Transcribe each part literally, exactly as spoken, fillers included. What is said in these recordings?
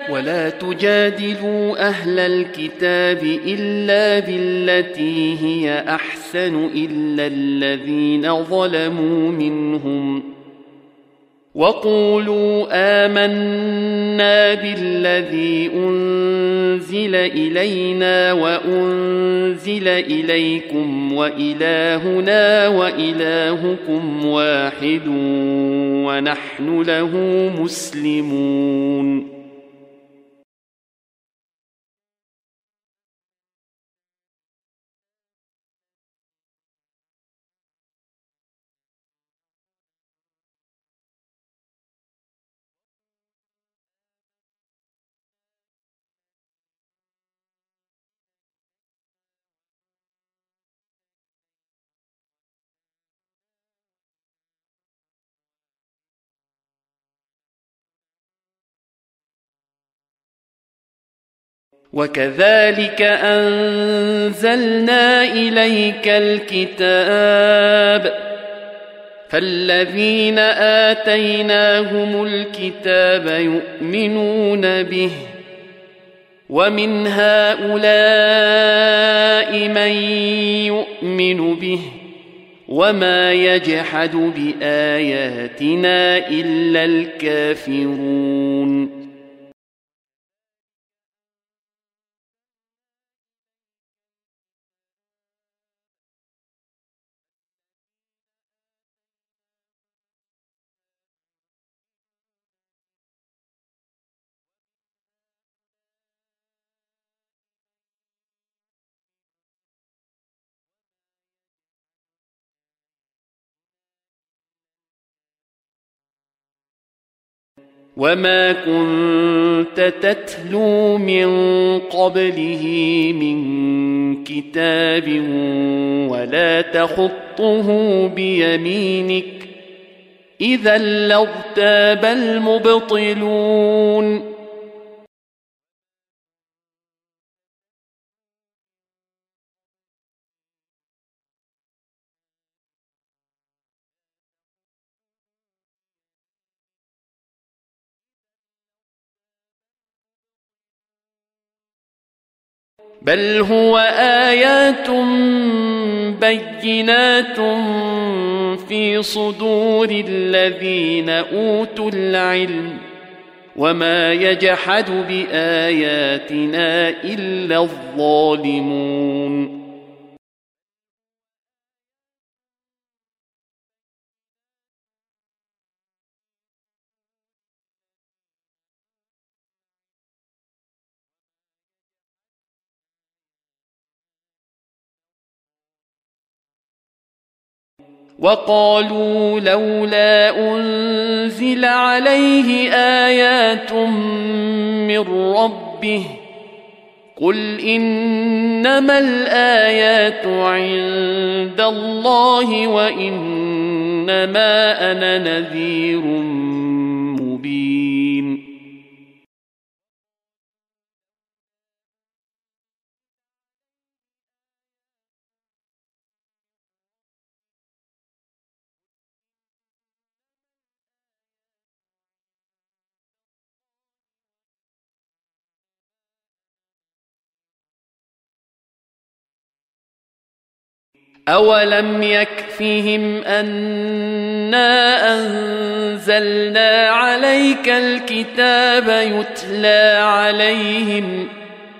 ولا تجادلوا أهل الكتاب إلا بالتي هي أحسن إلا الذين ظلموا منهم وقولوا آمنا بالذي أنزل إلينا وأنزل إليكم وإلهنا وإلهكم واحد ونحن له مسلمون. وكذلك أنزلنا إليك الكتاب فالذين آتيناهم الكتاب يؤمنون به ومن هؤلاء من يؤمن به وما يجحد بآياتنا إلا الكافرون. وما كنت تتلو من قبله من كتاب ولا تخطه بيمينك إذا لارتاب المبطلون. بل هو آيات بينات في صدور الذين أوتوا العلم وما يجحد بآياتنا إلا الظالمون. وقالوا لولا أنزل عليه آيات من ربه قل إنما الآيات عند الله وإنما أنا نذير مبين. أولم يكفهم أنا أنزلنا عليك الكتاب يتلى عليهم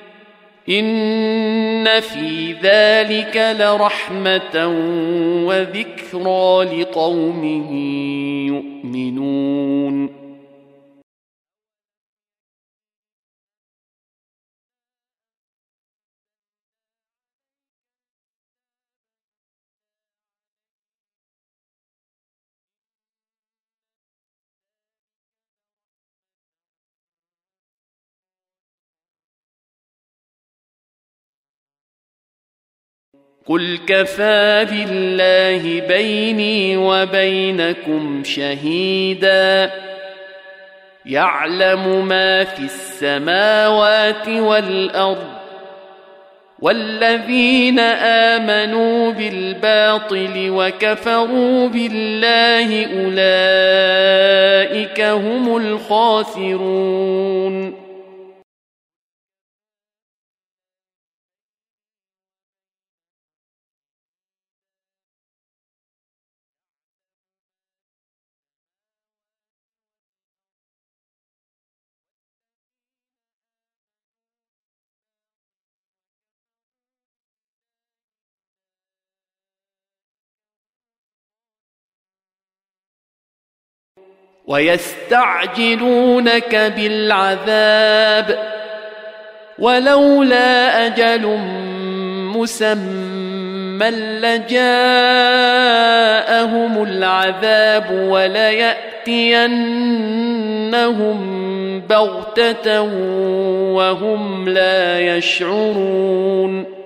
إن في ذلك لرحمة وذكرى لقوم يؤمنون. قل كفى بالله بيني وبينكم شهيدا يعلم ما في السماوات والأرض والذين آمنوا بالباطل وكفروا بالله أولئك هم الخاسرون. ويستعجلونك بالعذاب ولولا أجل مسمى لجاءهم العذاب وليأتينهم بغتة وهم لا يشعرون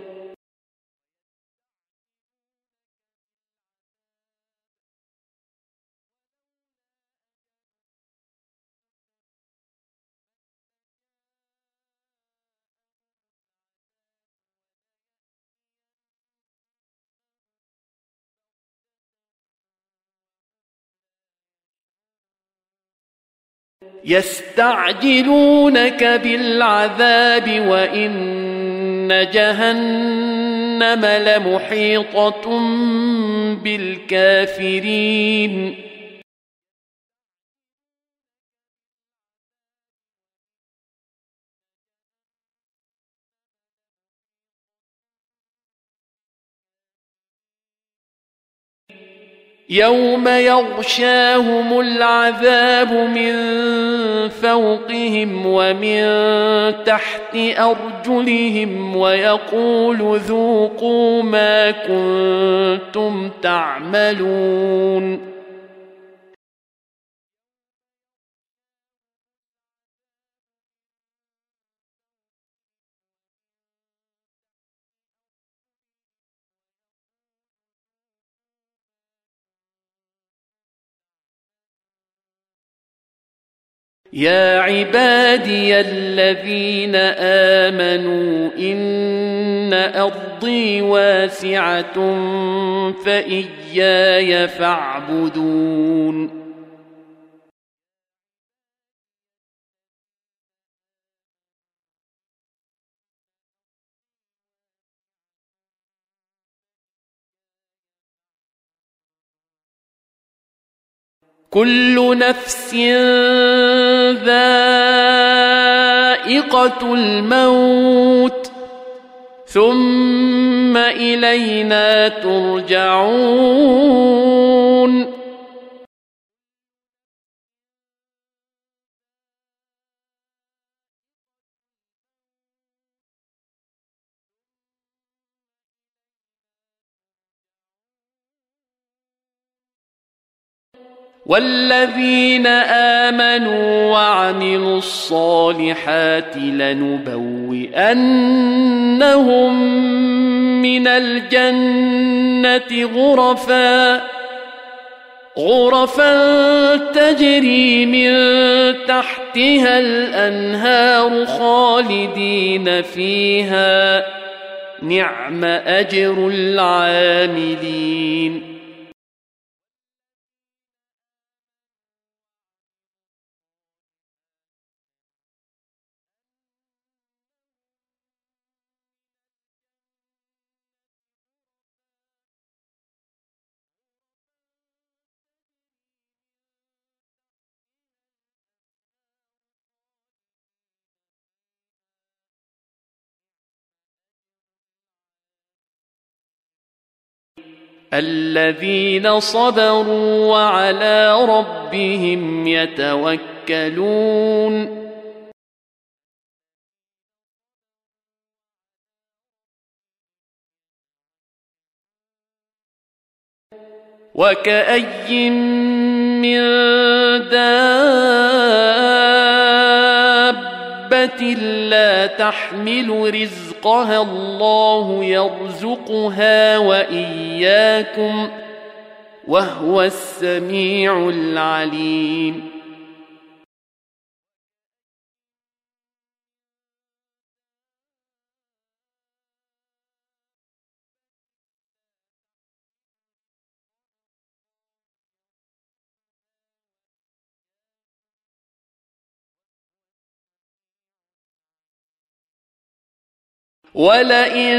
يستعجلونك بالعذاب وإن جهنم لمحيطة بالكافرين يوم يغشاهم العذاب من فوقهم ومن تحت أرجلهم ويقول ذوقوا ما كنتم تعملون يا عبادي الذين آمنوا إن أرضي واسعة فإياي فاعبدون كل نفس ذائقة الموت ثم إلينا ترجعون والذين آمنوا وعملوا الصالحات لنبوئنهم من الجنة غرفا غرفا تجري من تحتها الأنهار خالدين فيها نعم أجر العاملين الذين صبروا وعلى ربهم يتوكلون وكأي من دابة لا تحمل رزقها الله يرزقها وإياكم وهو السميع العليم ولئن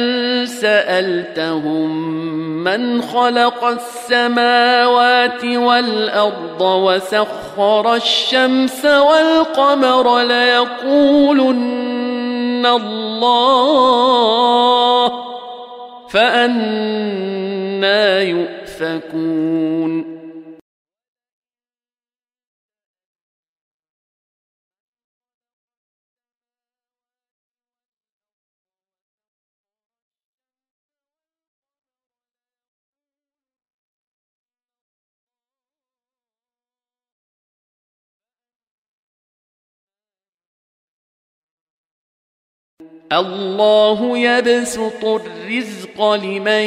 سألتهم من خلق السماوات والأرض وسخر الشمس والقمر ليقولن الله فأنى يؤفكون الله يبسط الرزق لمن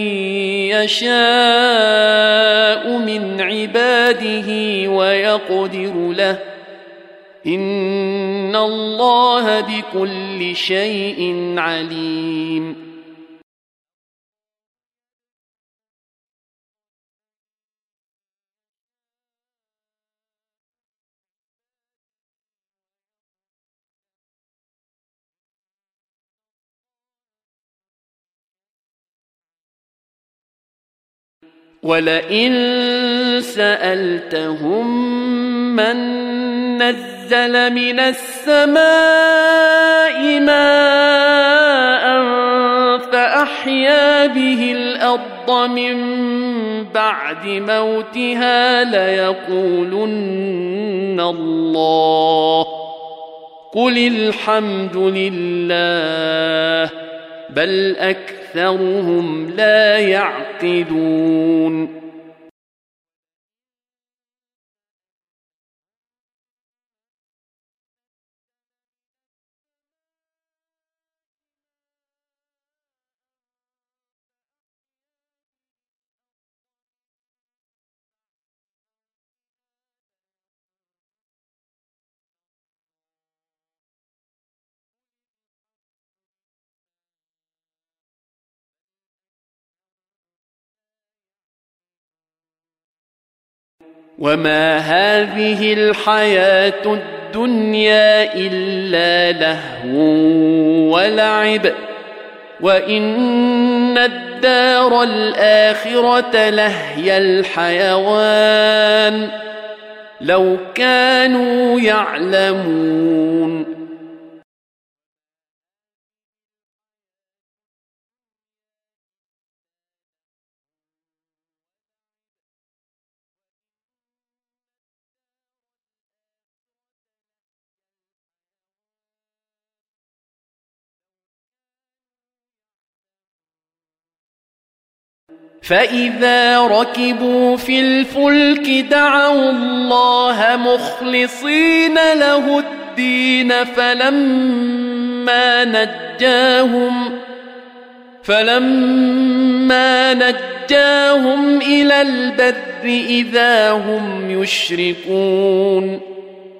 يشاء من عباده ويقدر له إن الله بكل شيء عليم. ولئن سألتهم من نزل من السماء ماء فأحيا به الأرض من بعد موتها ليقولن الله قل الحمد لله بل أكثرهم لا يعقلون. وما هذه الحياة الدنيا إلا لهو ولعب وإن الدار الآخرة لهي الحيوان لو كانوا يعلمون. فإذا ركبوا في الفلك دعوا الله مخلصين له الدين فلما نجاهم فلما نجاهم إلى البر إذا هم يشركون.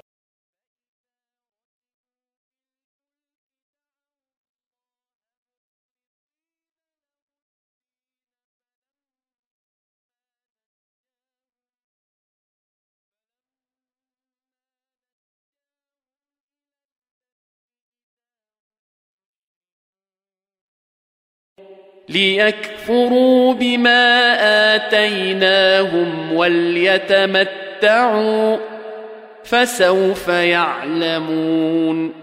ليكفروا بما آتيناهم وليتمتعوا فسوف يعلمون.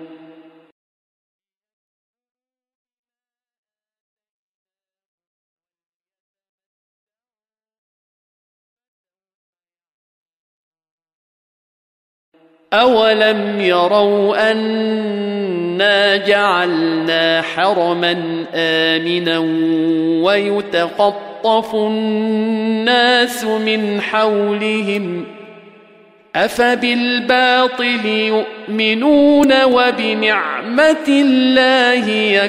أولم يروا أنا جعلنا حرما آمنا ويتخطف الناس من حولهم أفبالباطل يؤمنون وبنعمة الله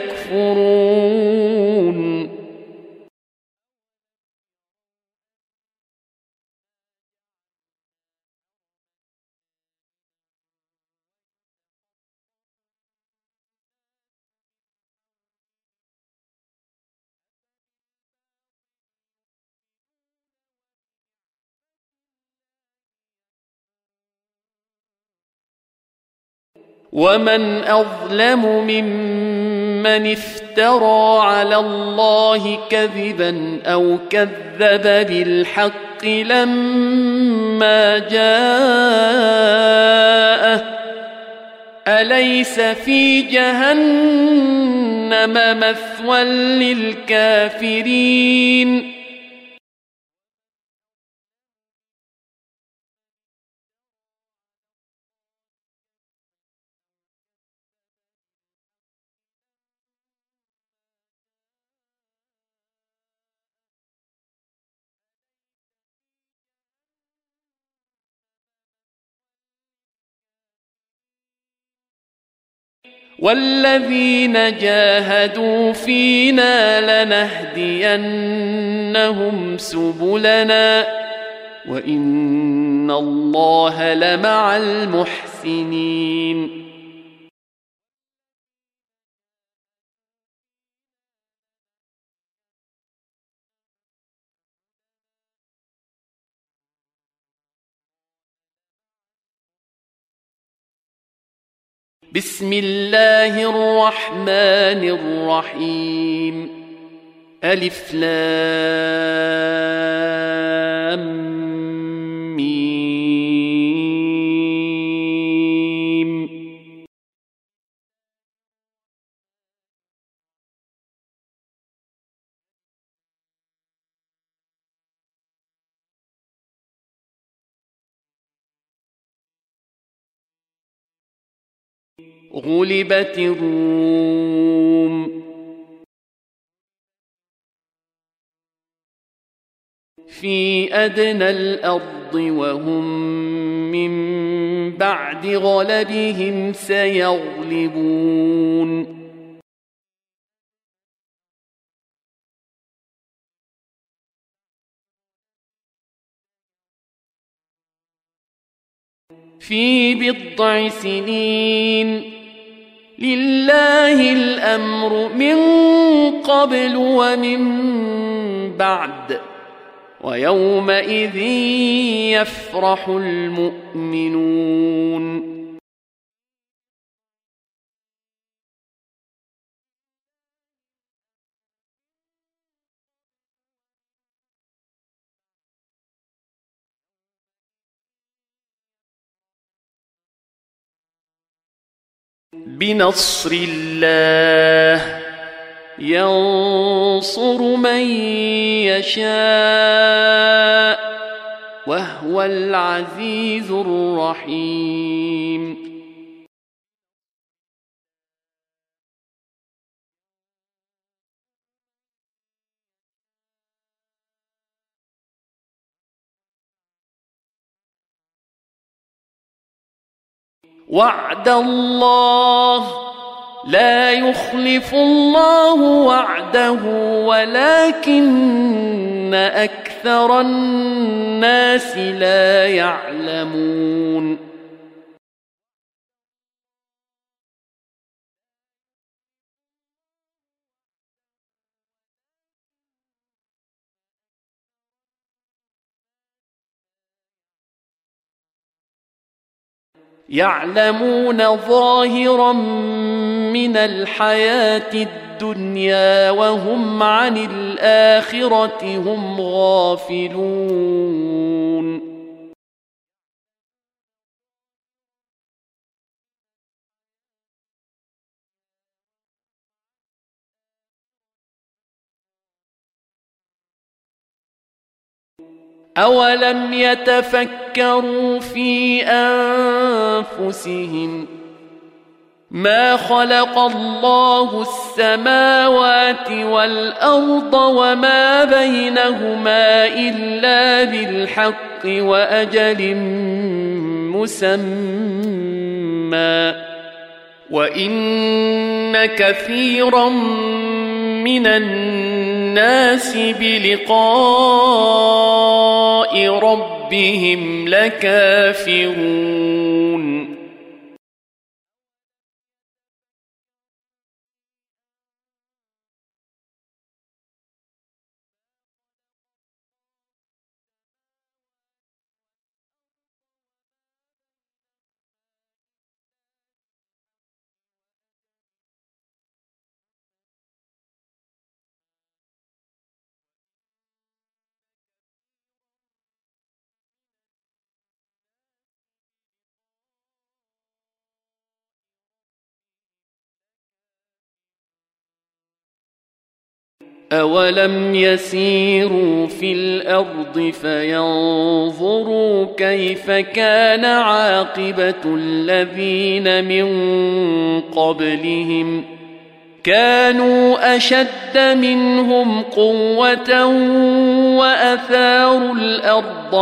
يكفرون. ومن أظلم ممن افترى على الله كذبا أو كذب بالحق لما جاءه أليس في جهنم مثوى للكافرين. والذين جاهدوا فينا لنهدينهم سبلنا وإن الله لمع المحسنين بسم الله الرحمن الرحيم ألف لام ميم غلبت الروم في أدنى الأرض وهم من بعد غلبهم سيغلبون في بضع سنين لله الأمر من قبل ومن بعد ويومئذ يفرح المؤمنون بنصر الله ينصر من يشاء وهو العزيز الرحيم وعد الله لا يخلف الله وعده ولكن أكثر الناس لا يعلمون يعلمون ظاهرا من الحياة الدنيا وهم عن الآخرة هم غافلون أولم يتفكروا في أنفسهم ما خلق الله السماوات والأرض وما بينهما إلا بالحق وأجل مسمى وإن كثيرا من الناس بلقاء ربهم لكافرون أولم يسيروا في الأرض فينظروا كيف كان عاقبة الذين من قبلهم كانوا أشد منهم قوة وأثاروا الأرض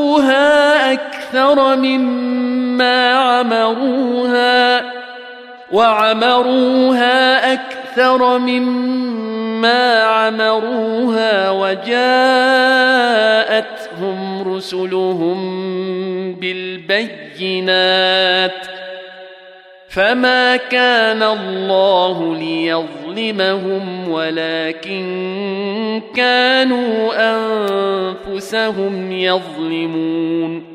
وعمروها أكثر مما عمروها وعمروها أكثر مما عمروها وجاءتهم رسلهم بالبينات فما كان الله ليظلمهم ولكن كانوا أنفسهم يظلمون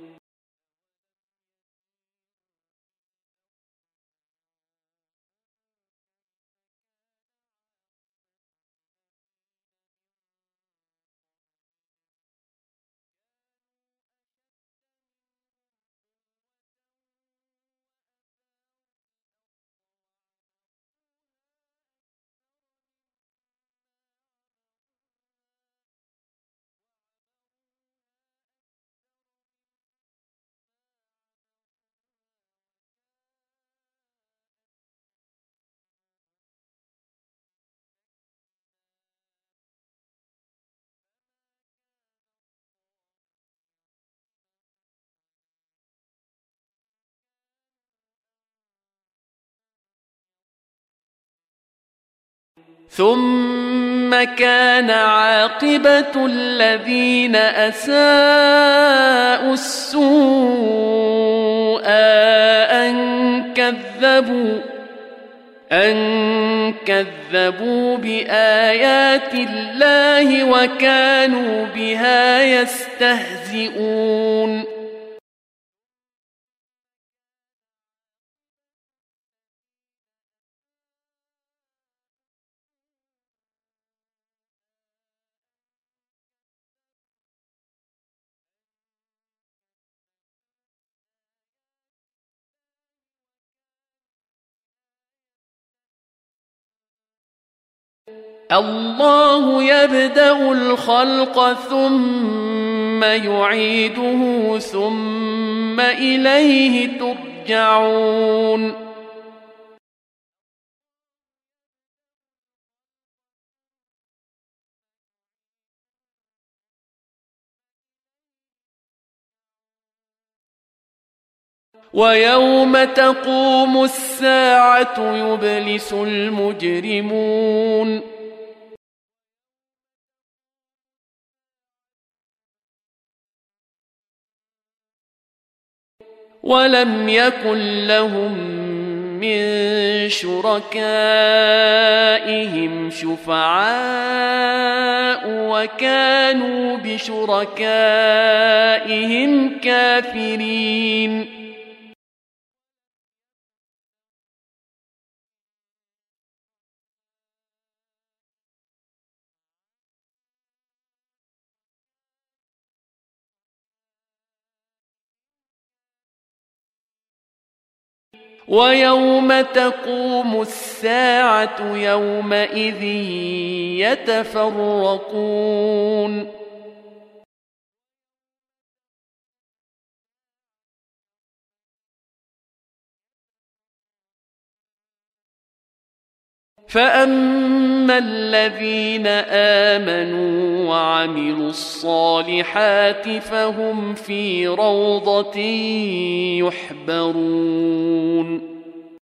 ثم كان عاقبة الذين أساءوا السوء أن كذبوا أن كذبوا بآيات الله وكانوا بها يستهزئون الله يبدأ الخلق ثم يعيده ثم إليه ترجعون ويوم تقوم الساعة يبلس المجرمون ولم يكن لهم من شركائهم شفعاء وكانوا بشركائهم كافرين ويوم تقوم الساعة يومئذ يتفرقون فأما الذين آمنوا وعملوا الصالحات فهم في روضة يحبرون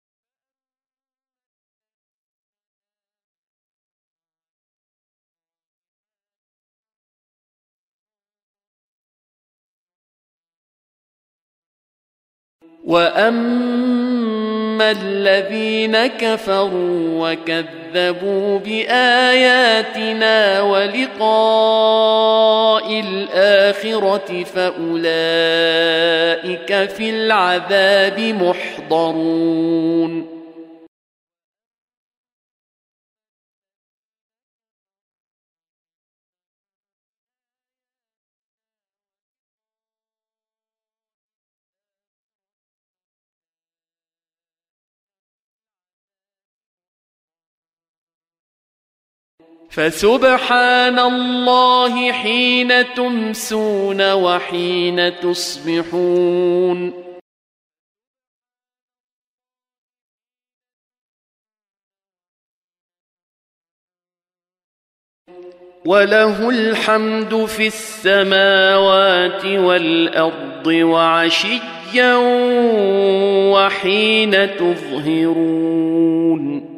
وأما الذين كفروا وكذبوا بآياتنا ولقاء الآخرة فأولئك في العذاب محضرون فسبحان الله حين تمسون وحين تصبحون وله الحمد في السماوات والأرض وعشيا وحين تظهرون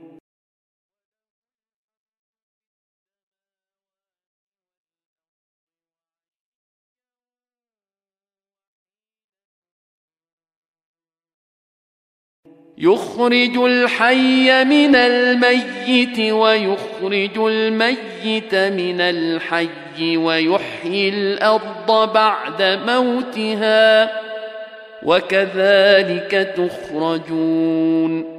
يخرج الحي من الميت ويخرج الميت من الحي ويحيي الأرض بعد موتها وكذلك تخرجون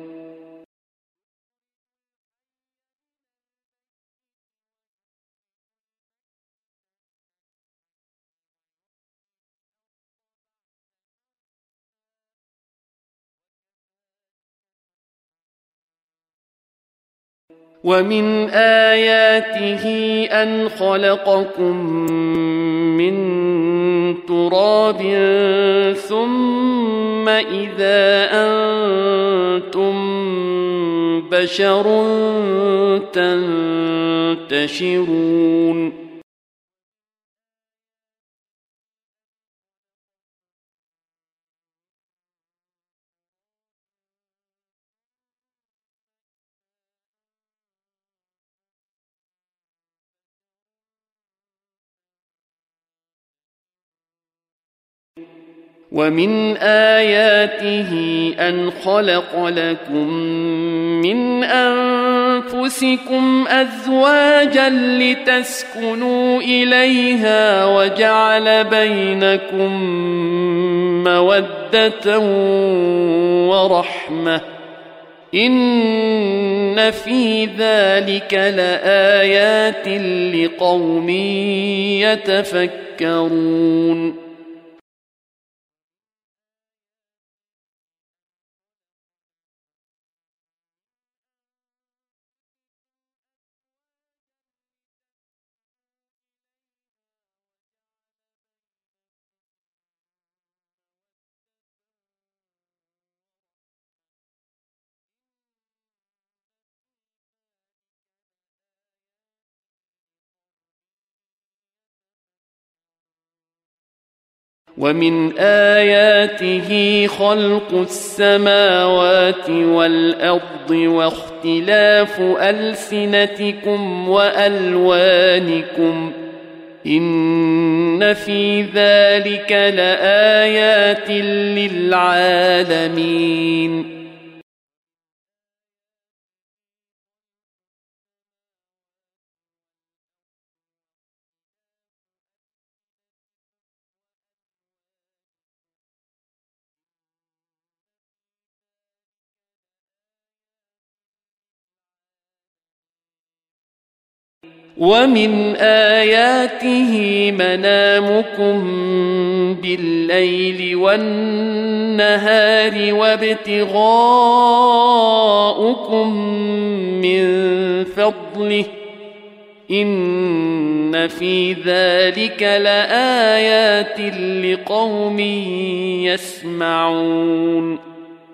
ومن آياته أن خلقكم من تراب ثم إذا أنتم بشر تنتشرون ومن آياته أن خلق لكم من أنفسكم أزواجا لتسكنوا إليها وجعل بينكم مودة ورحمة إن في ذلك لآيات لقوم يتفكرون ومن آياته خلق السماوات والأرض واختلاف ألسنتكم وألوانكم إن في ذلك لآيات للعالمين ومن آياته منامكم بالليل والنهار وابتغاؤكم من فضله إن في ذلك لآيات لقوم يسمعون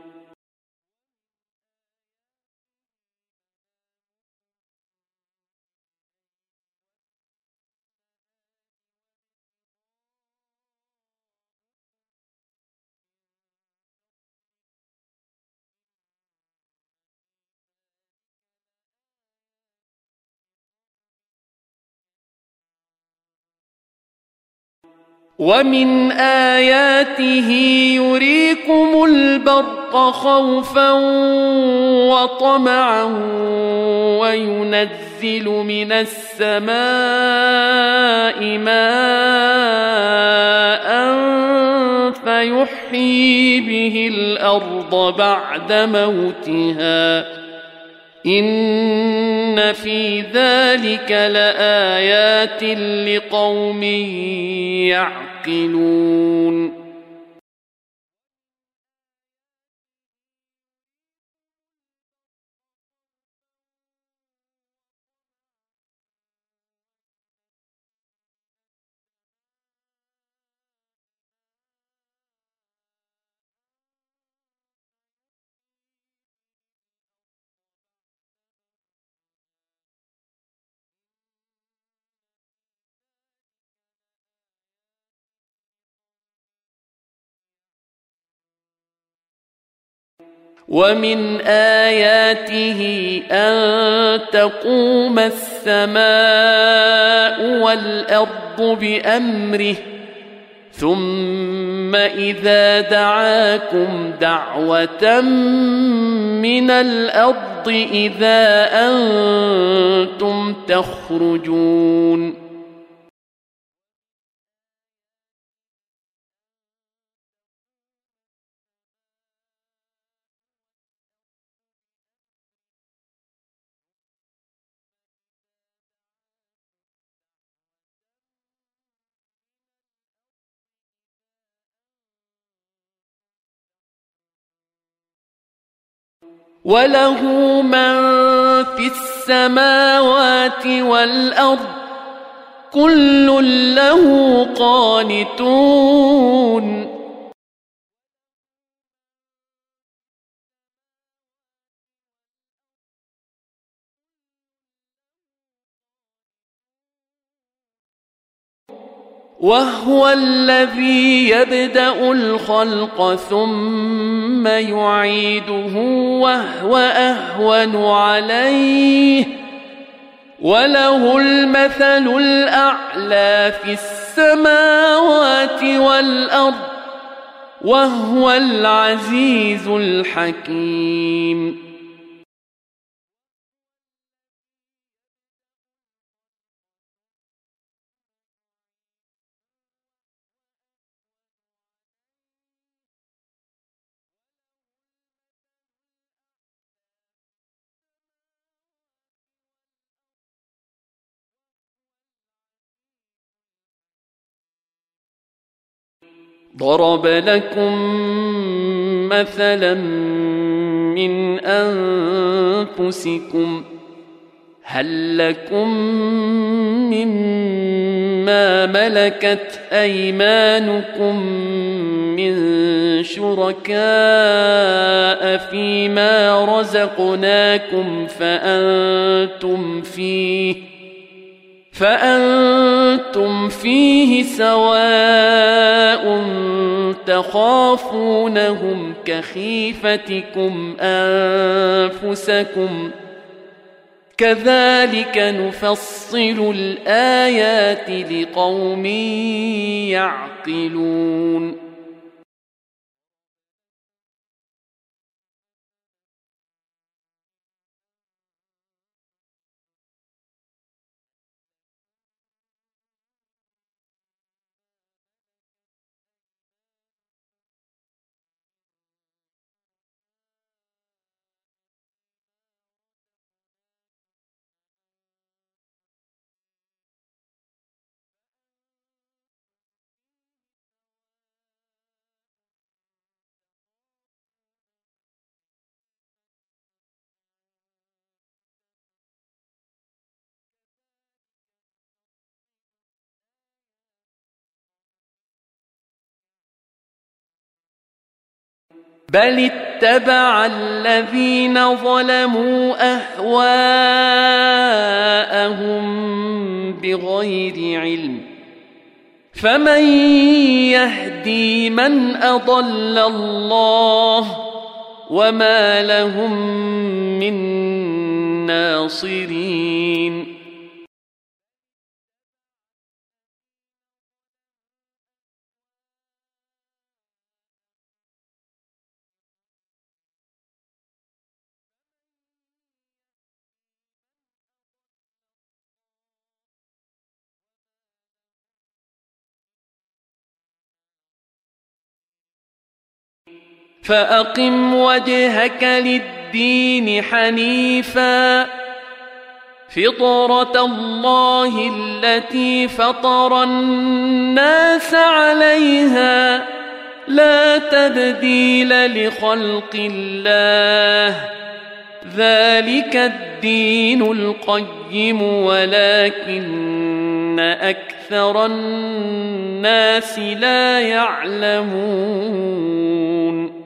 ومن آياته يريكم البرق خوفا وطمعا وينزل من السماء ماء فيحيي به الأرض بعد موتها إن في ذلك لآيات لقوم يعقلون ومن آياته أن تقوم السماء والأرض بأمره ثم إذا دعاكم دعوة من الأرض إذا أنتم تخرجون وله من في السماوات والأرض كل له قانتون وهو الذي يبدأ الخلق ثم يعيده وهو أهون عليه وله المثل الأعلى في السماوات والأرض وهو العزيز الحكيم ضرب لكم مثلا من أنفسكم هل لكم مما ملكت أيمانكم من شركاء فيما رزقناكم فأنتم فيه فأنتم فيه سواء تخافونهم كخيفتكم أنفسكم كذلك نفصل الآيات لقوم يعقلون بل اتبع الذين ظلموا أهواءهم بغير علم فمن يهدي من أضل الله وما لهم من ناصرين فأقم وجهك للدين حنيفا فطرة الله التي فطر الناس عليها لا تبديل لخلق الله ذلك الدين القيم ولكن أكثر الناس لا يعلمون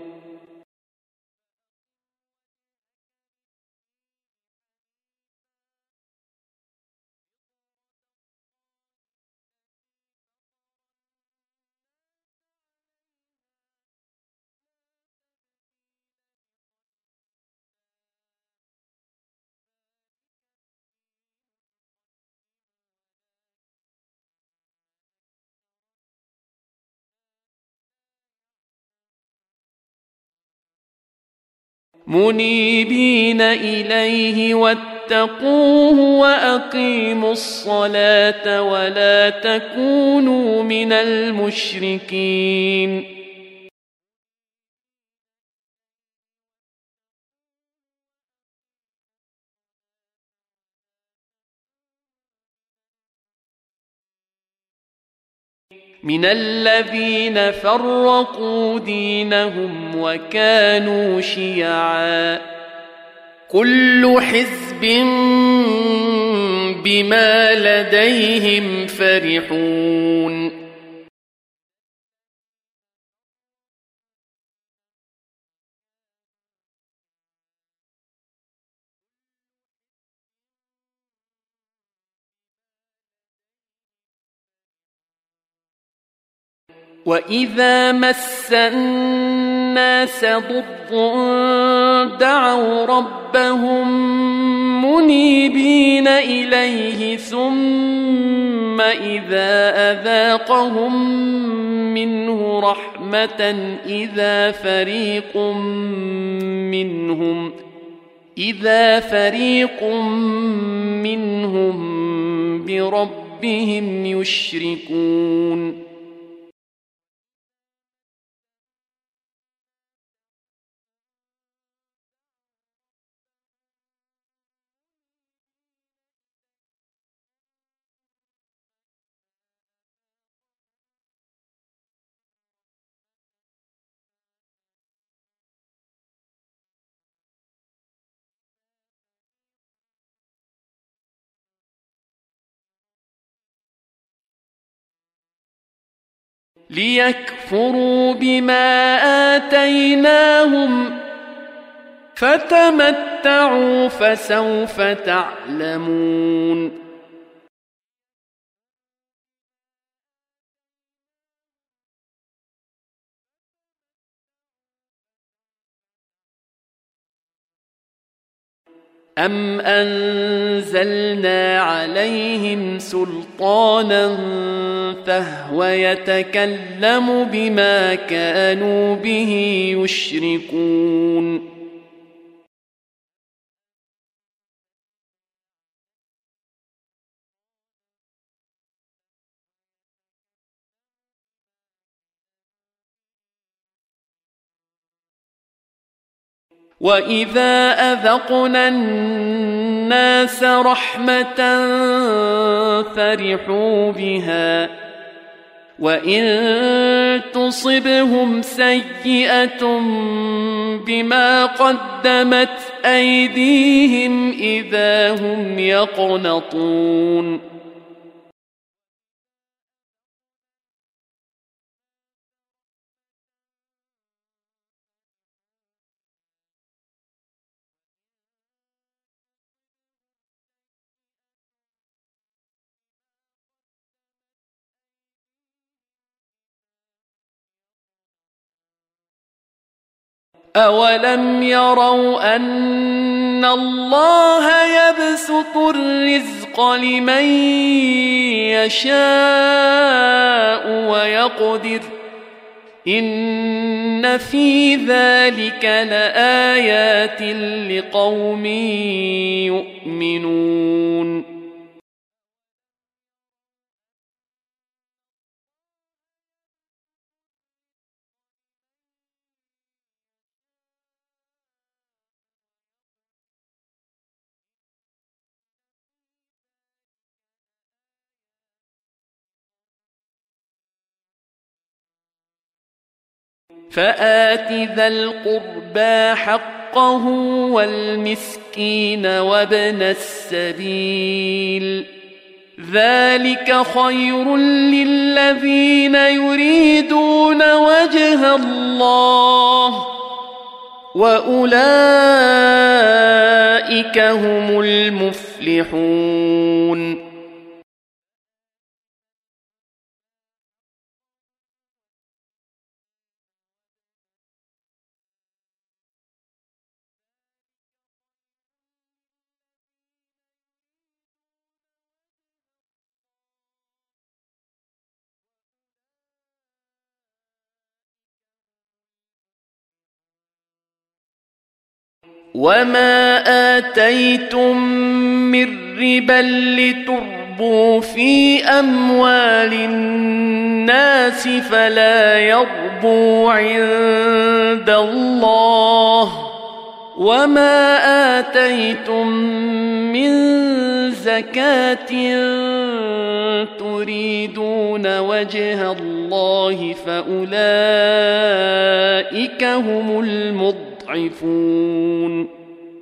منيبين إليه واتقوه وأقيموا الصلاة ولا تكونوا من المشركين من الذين فرقوا دينهم وكانوا شيعا كل حزب بما لديهم فرحون وإذا مس الناس ضر دعوا ربهم منيبين إليه ثم إذا أذاقهم منه رحمة إذا فريق منهم إذا فريق منهم بربهم يشركون ليكفروا بما آتيناهم فتمتعوا فسوف تعلمون أم أنزلنا عليهم سلطانا فهو يتكلم بما كانوا به يشركون وإذا أذقنا الناس رحمة فرحوا بها وإن تصبهم سيئة بما قدمت أيديهم إذا هم يقنطون أولم يروا أن الله يبسط الرزق لمن يشاء ويقدر إن في ذلك لآيات لقوم يؤمنون فآت ذا القربى حقه والمسكين وابن السبيل ذلك خير للذين يريدون وجه الله وأولئك هم المفلحون وما آتيتم من ربا لتربوا في أموال الناس فلا يربو عند الله، وما آتيتم من زكاة تريدون وجه الله فأولئك هم المضعفون.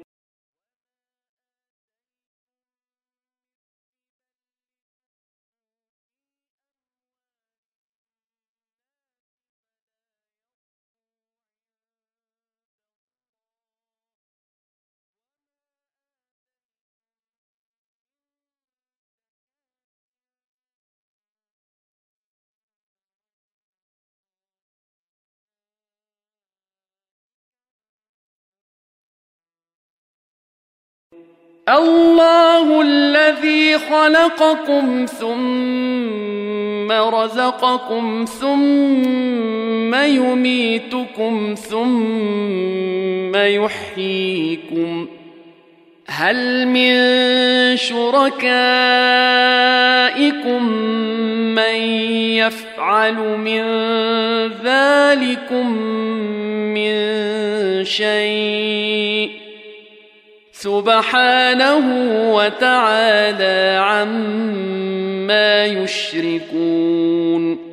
الله الذي خلقكم ثم رزقكم ثم يميتكم ثم يحييكم، هل من شركائكم من يفعل من ذلكم من شيء؟ سبحانه وتعالى عما يشركون.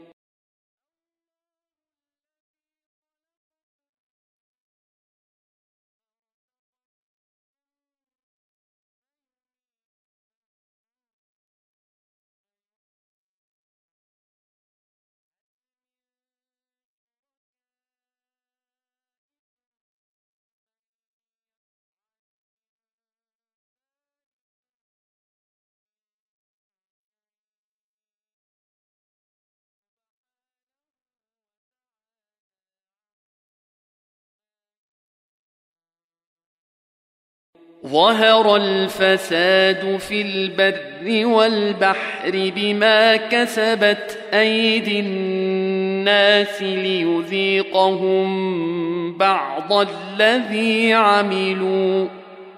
ظهر الفساد في البر والبحر بما كسبت أيدي الناس ليذيقهم بعض الذي عملوا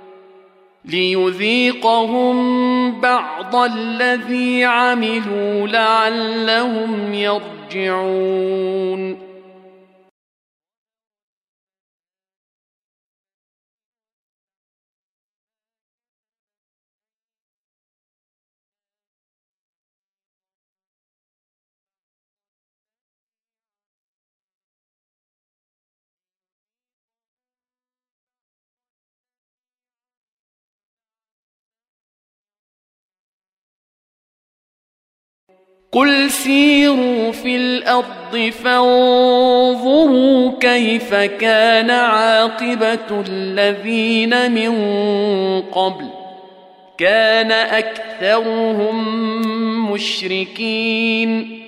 ليذيقهم بعض الذي عملوا لعلهم يرجعون. قل سيروا في الأرض فانظروا كيف كان عاقبة الذين من قبل، كان أكثرهم مشركين.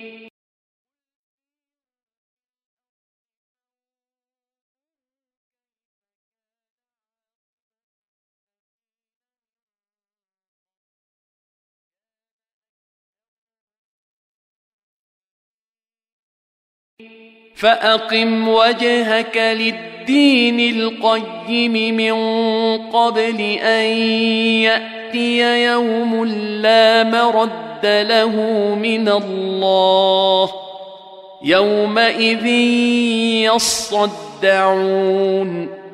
فأقم وجهك للدين القيم من قبل أن يأتي يوم لا مرد له من الله، يومئذ يصدعون.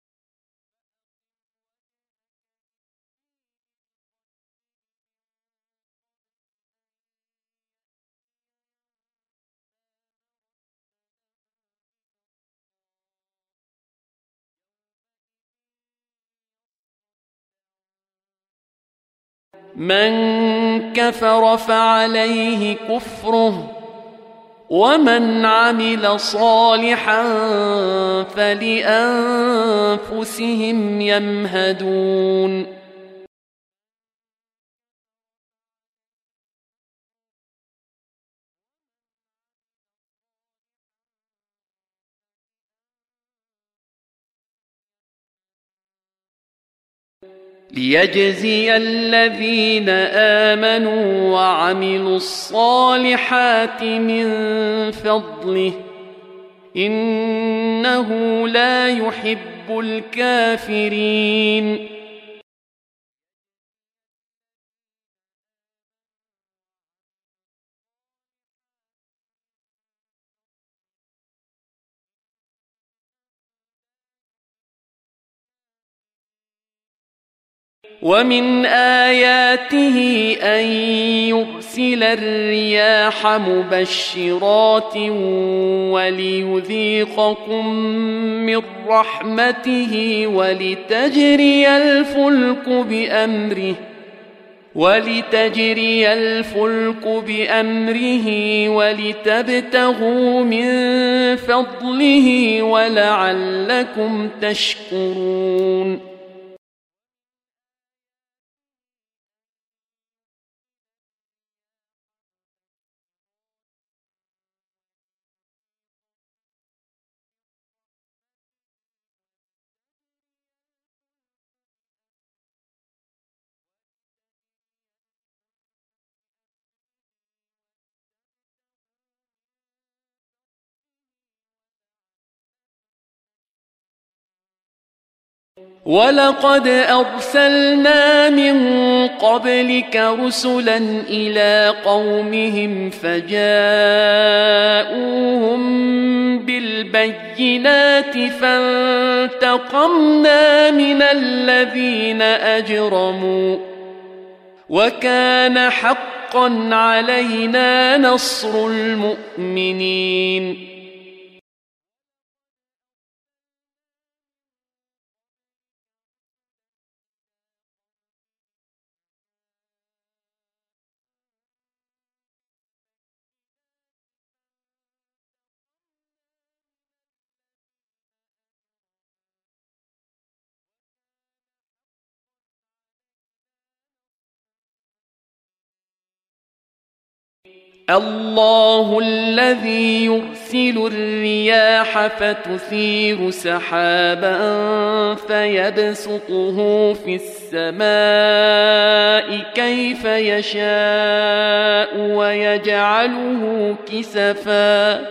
من كفر فعليه كفره، ومن عمل صالحا فلأنفسهم يمهدون. ليجزي الذين آمنوا وعملوا الصالحات من فضله، إنه لا يحب يحب الكافرين ومن آياته أن يرسل الرياح مبشرات وليذيقكم من رحمته ولتجري الفلك بأمره ولتجري الفلك بأمره ولتبتغوا من فضله ولعلكم تشكرون ولقد أرسلنا من قبلك رسلا إلى قومهم فجاءوهم بالبينات فانتقمنا من الذين أجرموا وكان حقا علينا نصر المؤمنين الله الذي يرسل الرياح فتثير سحابا فيبسطه في السماء كيف يشاء ويجعله كسفا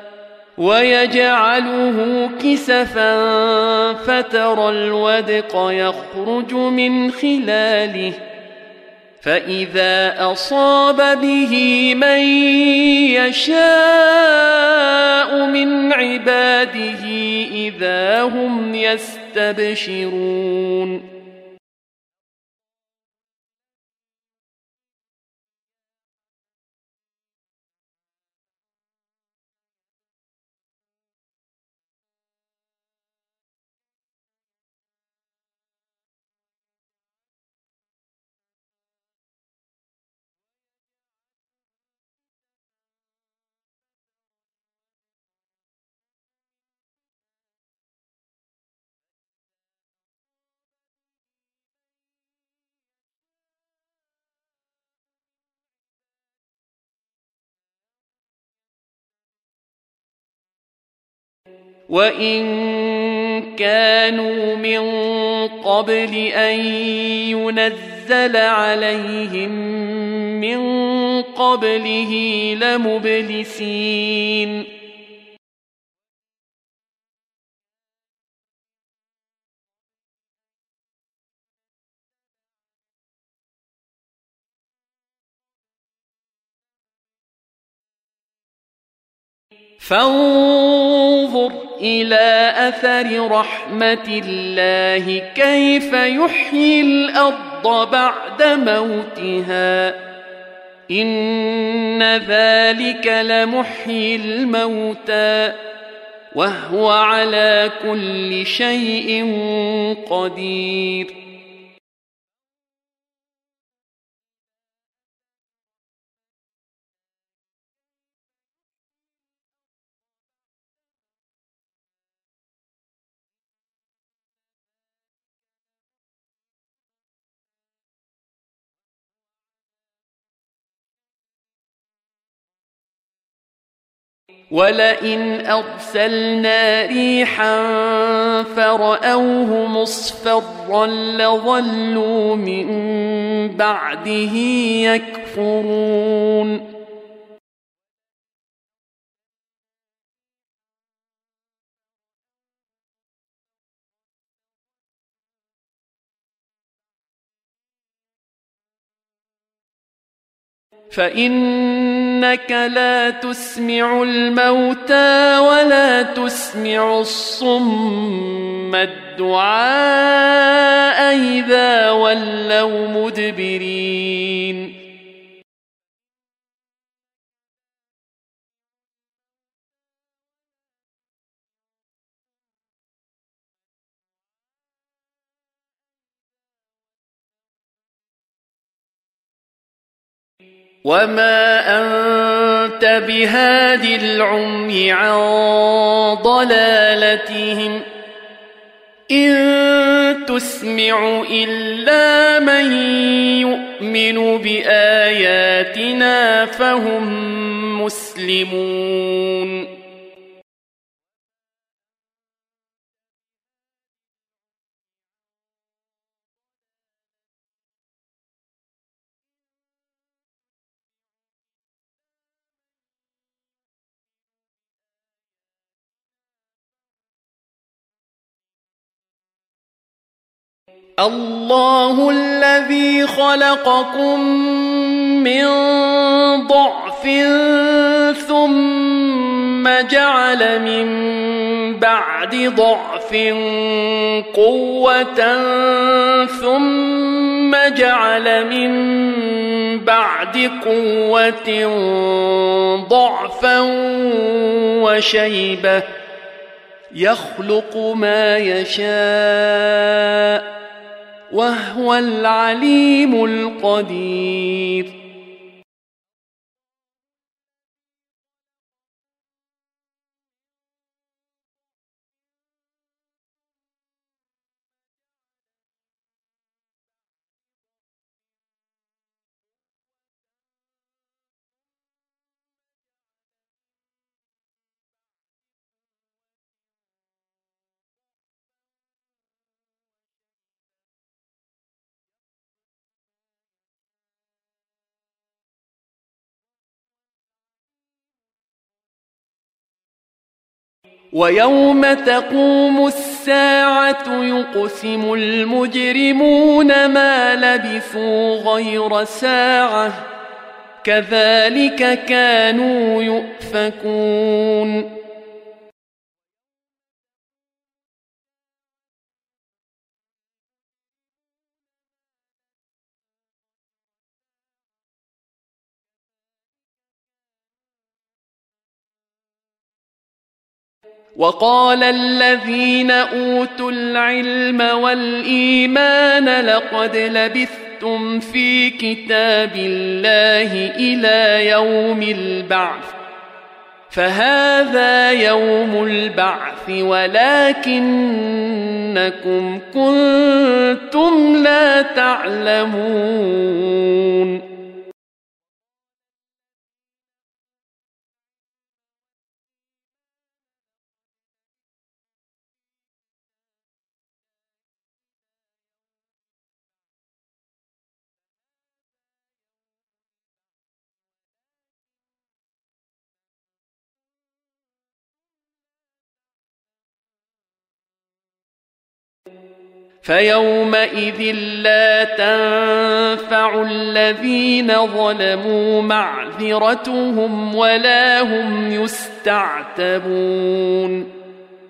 ويجعله كسفا فترى الودق يخرج من خلاله فإذا أصاب به من يشاء من عباده إذا هم يستبشرون وإن كانوا من قبل أن ينزل عليهم من قبله لمبلسين فانظر إلى أثر رحمة الله كيف يحيي الأرض بعد موتها إن ذلك لمحيي الموتى وهو على كل شيء قدير ولئن أرسلنا ريحا فرأوه مصفرا لظلوا من بعده يكفرون فإنك لا تسمع الموتى ولا تسمع الصم الدعاء إذا ولوا مدبرين وما أنت بهاد العمي عن ضلالتهم إن تسمع إلا من يؤمن بآياتنا فهم مسلمون الله الذي خلقكم من ضعف ثم جعل من بعد ضعف قوة ثم جعل من بعد قوة ضعفا وشيبة يخلق ما يشاء وهو العليم القدير ويوم تقوم الساعة يقسم المجرمون ما لبثوا غير ساعة كذلك كانوا يؤفكون وقال الذين أوتوا العلم والإيمان لقد لبثتم في كتاب الله إلى يوم البعث فهذا يوم البعث ولكنكم كنتم لا تعلمون فيومئذ لا تنفع الذين ظلموا معذرتهم ولا هم يستعتبون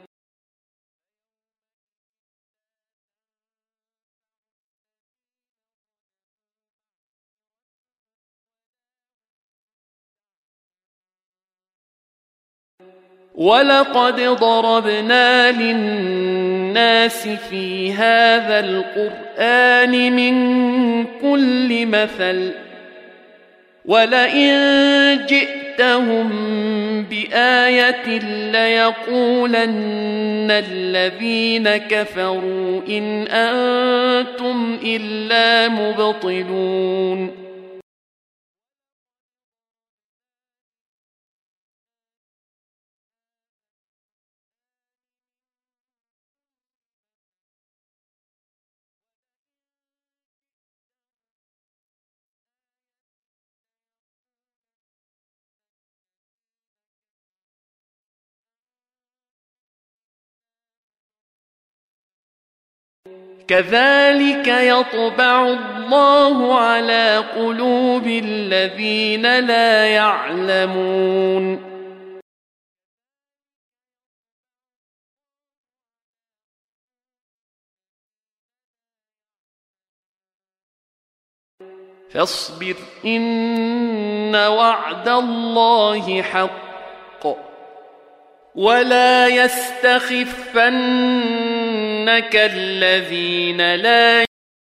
ولقد ضربنا للناس في هذا القرآن من كل مثل ولئن جئتهم بآية ليقولن الذين كفروا إن أنتم إلا مبطلون كذلك يطبع الله على قلوب الذين لا يعلمون فاصبر إن وعد الله حق ولا يستخفنك الذين لا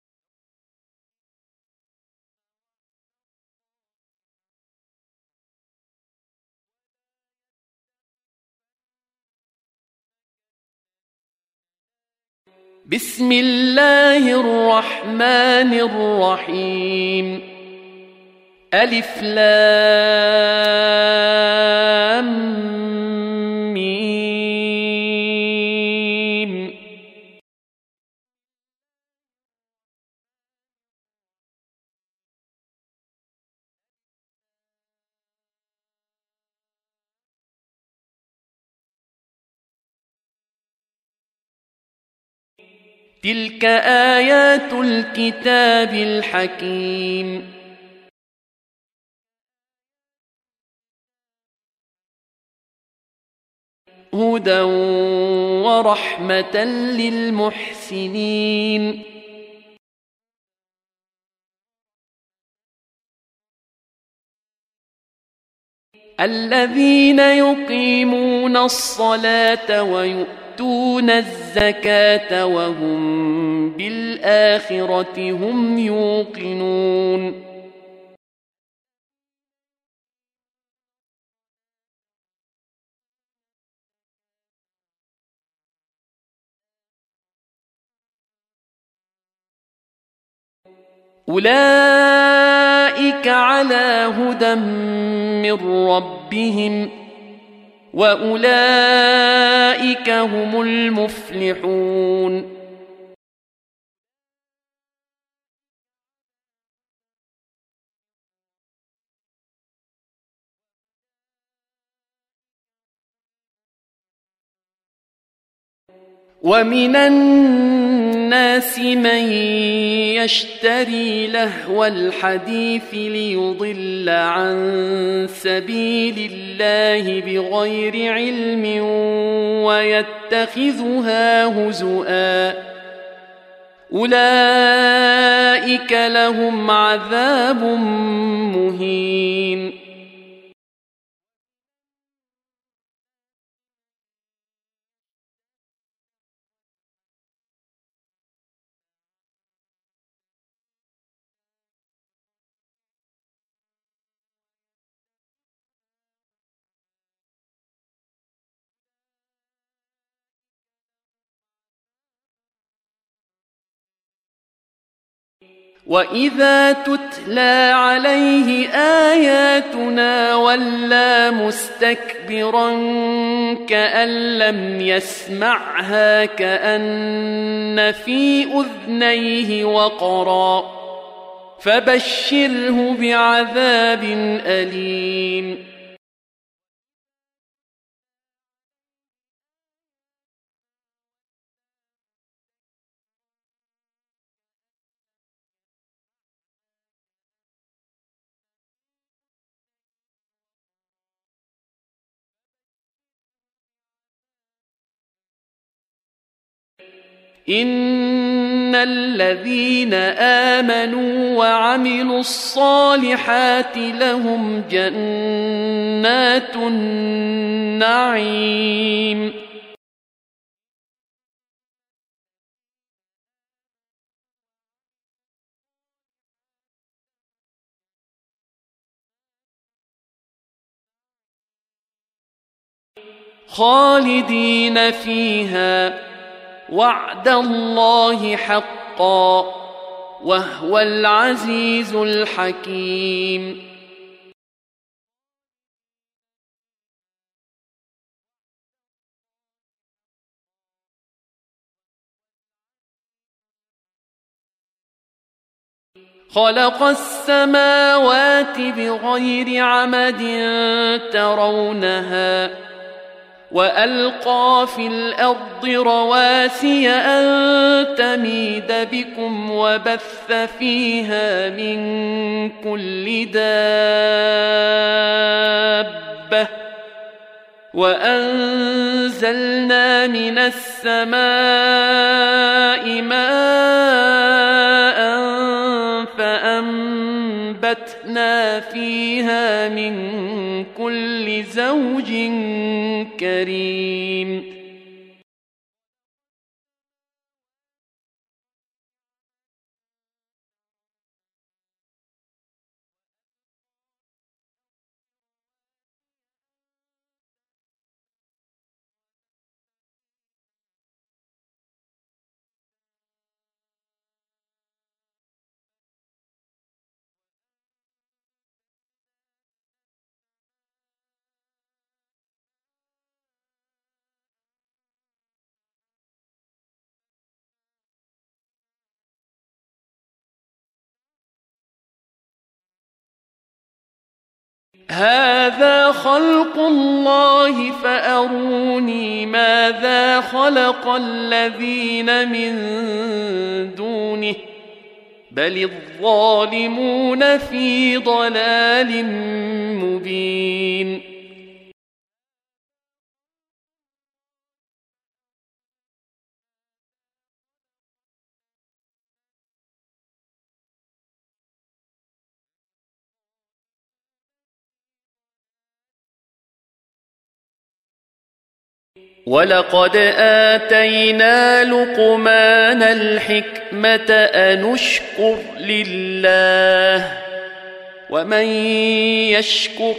بسم الله الرحمن الرحيم ألف لام ميم تلك آيات الكتاب الحكيم هدى ورحمة للمحسنين الذين يقيمون الصلاة ويؤتون الزكاة وهم بالآخرة هم يوقنون أولئك على هدى من ربهم وأولئك هم المفلحون ومن الناس من يشتري لهو الحديث ليضل عن سبيل الله بغير علم ويتخذها هزؤا أولئك لهم عذاب مهين وإذا تتلى عليه آياتنا ولى مستكبرا كأن لم يسمعها كأن في أذنيه وقرا فبشره بعذاب أليم إن الذين آمنوا وعملوا الصالحات لهم جنات النعيم خالدين فيها وعد الله حقا وهو العزيز الحكيم خلق السماوات بغير عمد ترونها وألقى في الأرض رواسي أن تميد بكم وبث فيها من كل دابة وأنزلنا من السماء ماء فأنبتنا فيها من كل زوج كريم هذا خلق الله فأروني ماذا خلق الذين من دونه بل الظالمون في ضلال مبين ولقد آتينا لقمان الحكمة أن اشكر لله ومن يشكر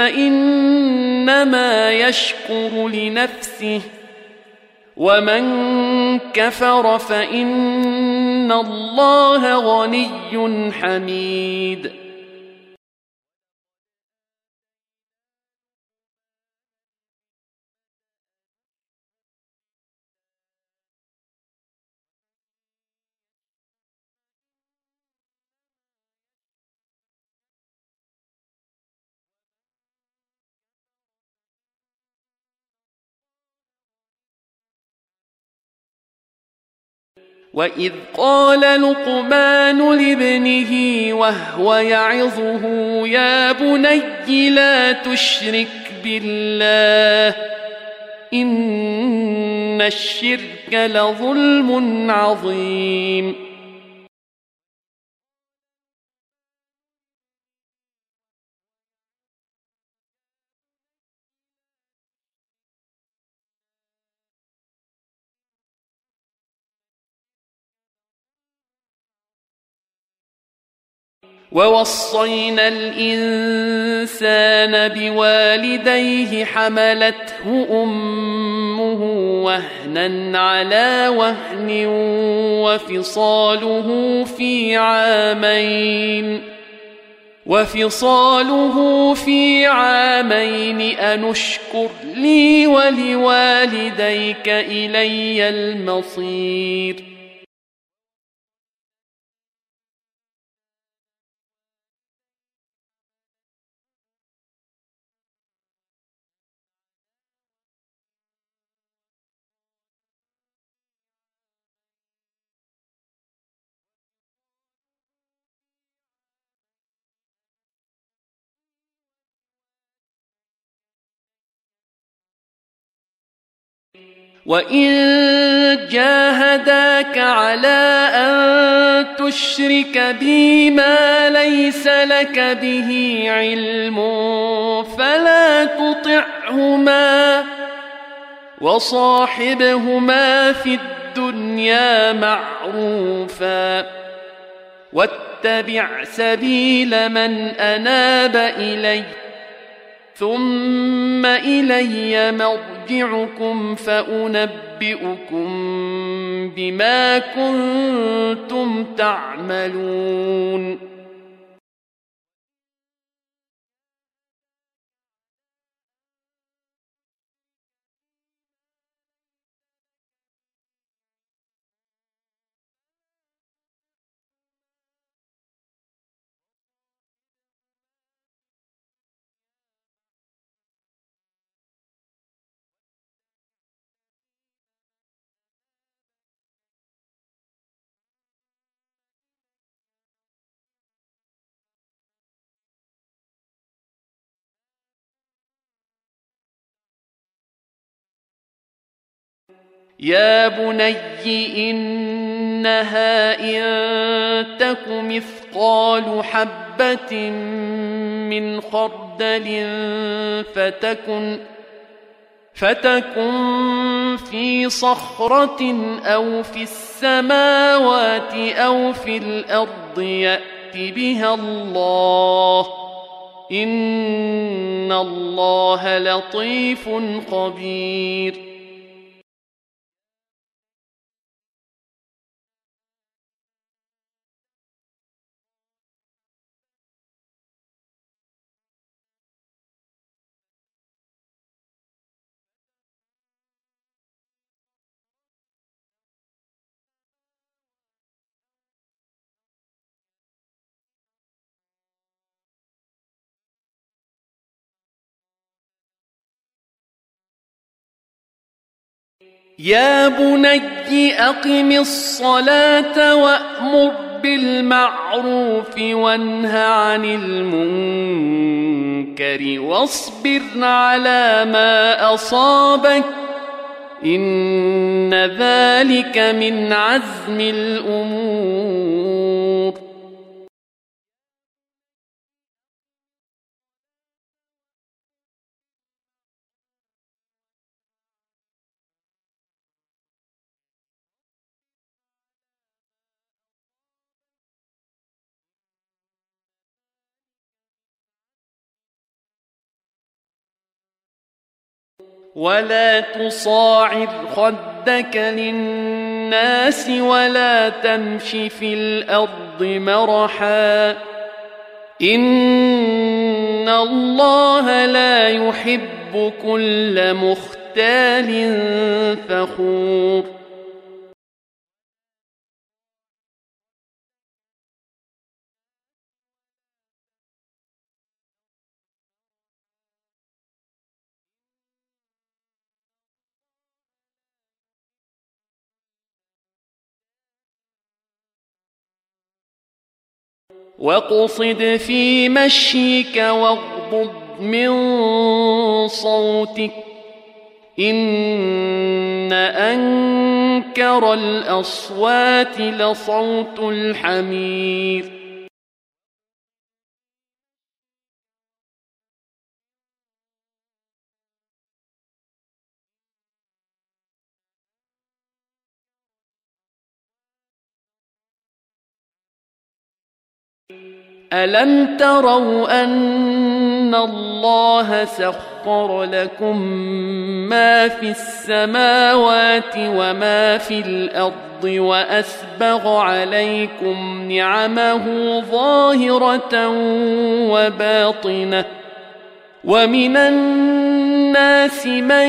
فإنما يشكر لنفسه ومن كفر فإن الله غني حميد وإذ قال لقمان لابنه وهو يعظه يا بني لا تشرك بالله إن الشرك لظلم عظيم ووصينا الإنسان بوالديه حملته أمه وهنا على وهن وفصاله في عامين وفصاله في عامين أن اشكر لي ولوالديك إلي المصير وإن جاهداك على أن تشرك بي ما ليس لك به علم فلا تطعهما وصاحبهما في الدنيا معروفا واتبع سبيل من أناب إلي ثم إلي مرجعكم فأنبئكم بما كنتم تعملون يا بني إنها إن تك مثقال حبة من خردل فتكن فتكن في صخرة أو في السماوات أو في الأرض يأت بها الله إن الله لطيف خبير. يا بني أقم الصلاة وأمر بالمعروف وانه عن المنكر واصبر على ما أصابك إن ذلك من عزم الأمور. ولا تصاعر خدك للناس ولا تمش في الأرض مرحا إن الله لا يحب كل مختال فخور. واقصد في مشيك واغضض من صوتك إن أنكر الأصوات لصوت الحمير. ألم تروا أن الله سخر لكم ما في السماوات وما في الأرض وأسبغ عليكم نعمه ظاهرة وباطنة ومن الناس من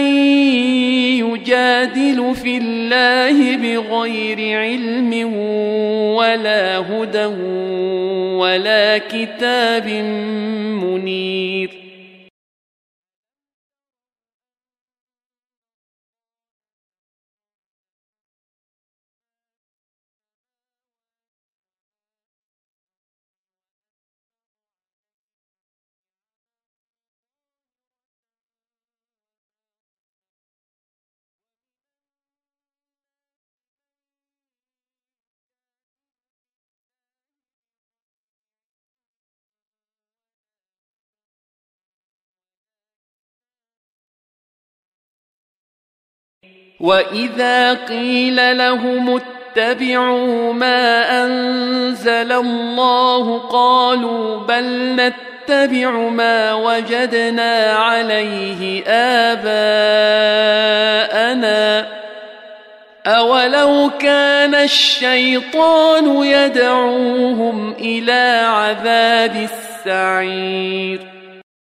يجادل في الله بغير علم ولا هدى ولا كتاب منير. وإذا قيل لهم اتبعوا ما أنزل الله قالوا بل نتبع ما وجدنا عليه آباءنا أولو كان الشيطان يدعوهم إلى عذاب السعير.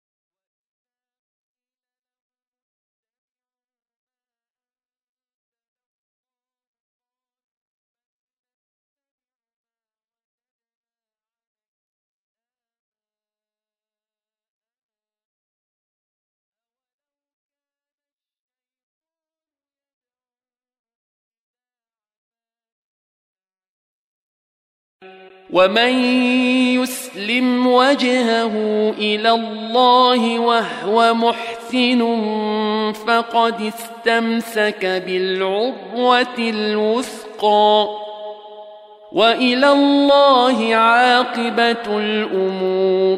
ومن يسلم وجهه إلى الله وهو محسن محسن فقد استمسك بالعروة الوثقى وإلى الله عاقبة الأمور.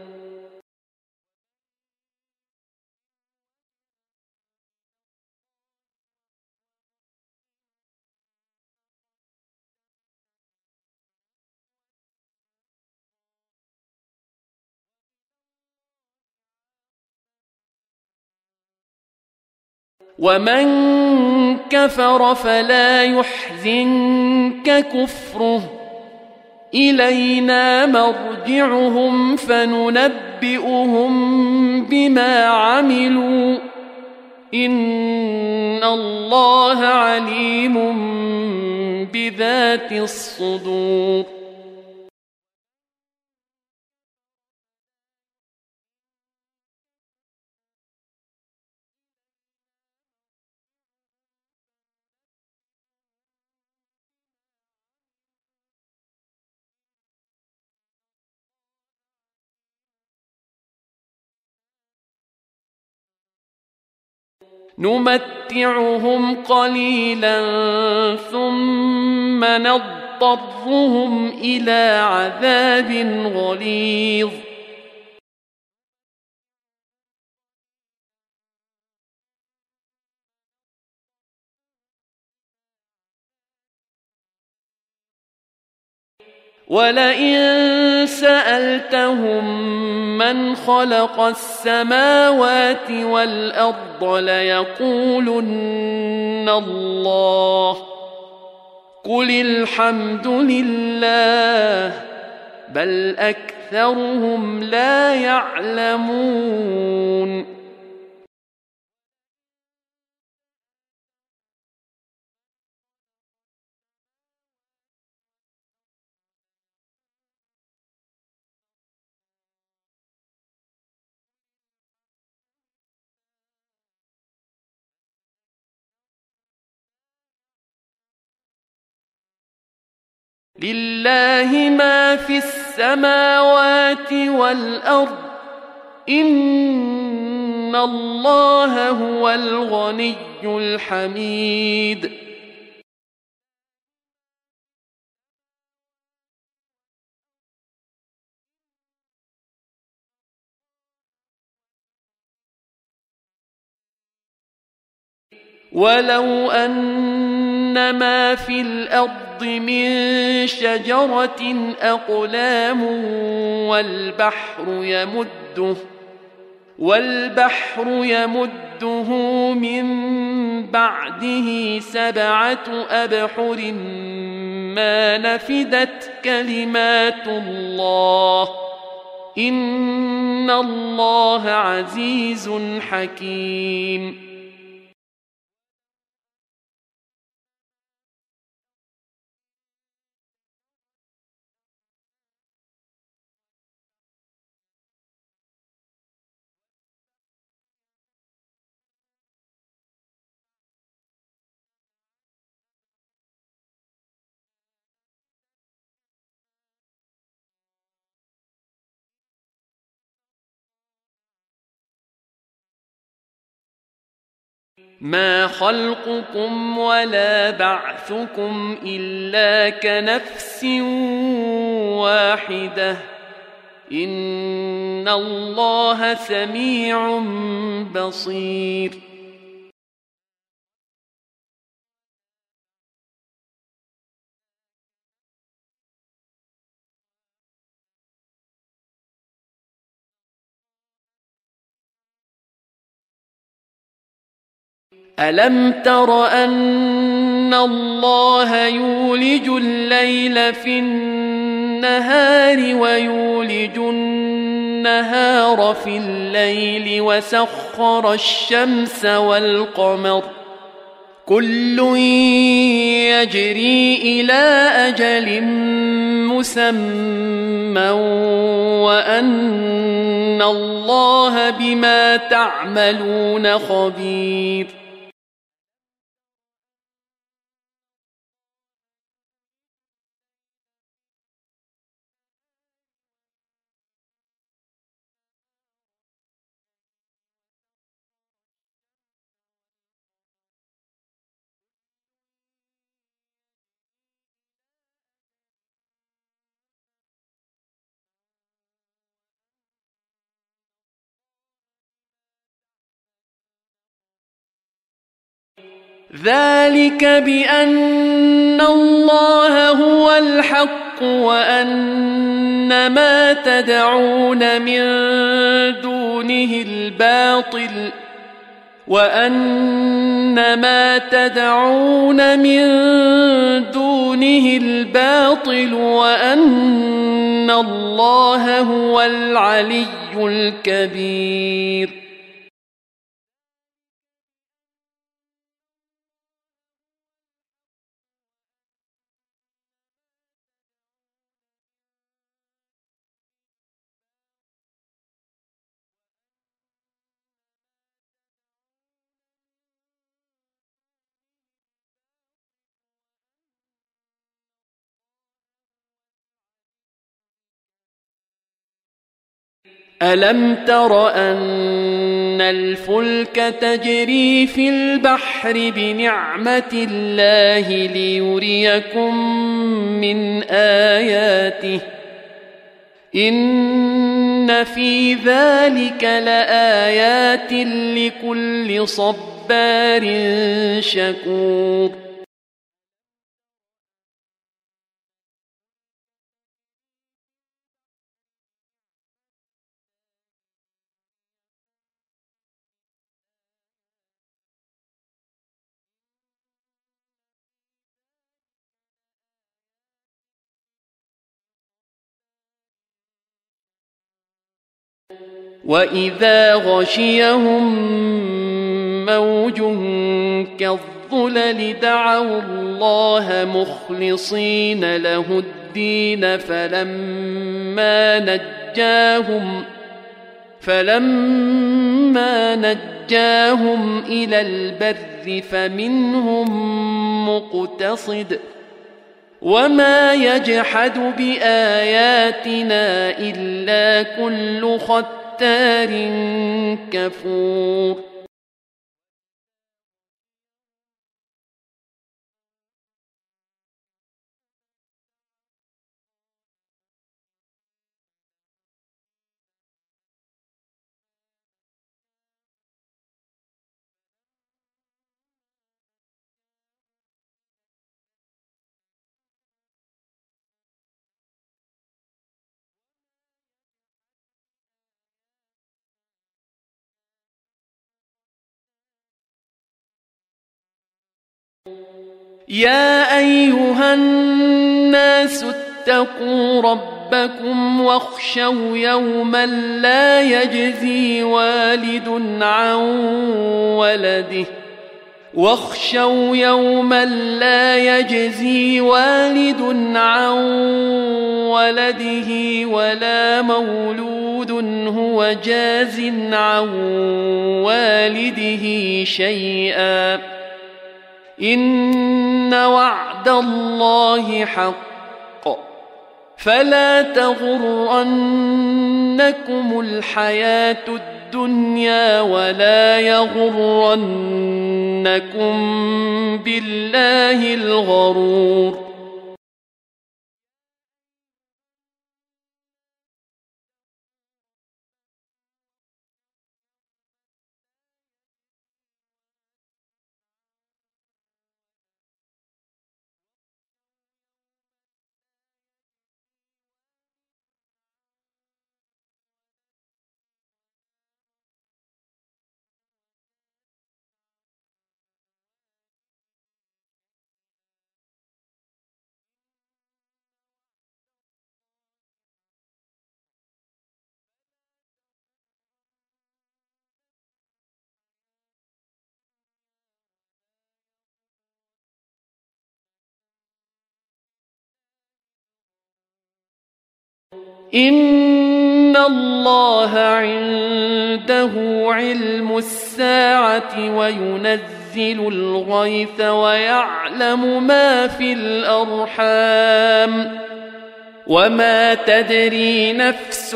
ومن كفر فلا يحزنك كفره إلينا مرجعهم فننبئهم بما عملوا إن الله عليم بذات الصدور. نمتعهم قليلا ثم نضطرهم إلى عذاب غليظ. ولئن سألتهم من خلق السماوات والأرض ليقولن الله قل الحمد لله بل أكثرهم لا يعلمون. لله ما في السماوات والأرض إن الله هو الغني الحميد. ولو أن ما في الأرض من شجرة أقلام والبحر يمده والبحر يمده من بعده سبعة أبحر ما نفدت كلمات الله إن الله عزيز حكيم. ما خلقكم ولا بعثكم إلا كنفس واحدة إن الله سميع بصير. ألم تر أن الله يولج الليل في النهار ويولج النهار في الليل وسخر الشمس والقمر كل يجري إلى أجل مسمى وأن الله بما تعملون خبير. ذلك بأن الله هو الحق وأن ما تدعون من دونه الباطل وأن ما تدعون من دونه الباطل وأن الله هو العلي الكبير. ألم تر أن الفلك تجري في البحر بنعمة الله ليريكم من آياته إن في ذلك لآيات لكل صبار شكور. وإذا غشيهم موج كالظلل دعوا الله مخلصين له الدين فلما نجاهم فلما نجاهم إلى البر فمنهم مقتصد وما يجحد بآياتنا إلا كل ختار كفور. يا أيها الناس اتقوا ربكم واخشوا يوما لا يجزي والد عن ولده واخشوا يوما لا يجزي والد عن ولده ولا مولود هو جاز عن والده شيئا إن وعد الله حق فلا تغرنكم الحياة الدنيا ولا يغرنكم بالله الغرور. إن الله عنده علم الساعة وينزل الغيث ويعلم ما في الأرحام وما تدري نفس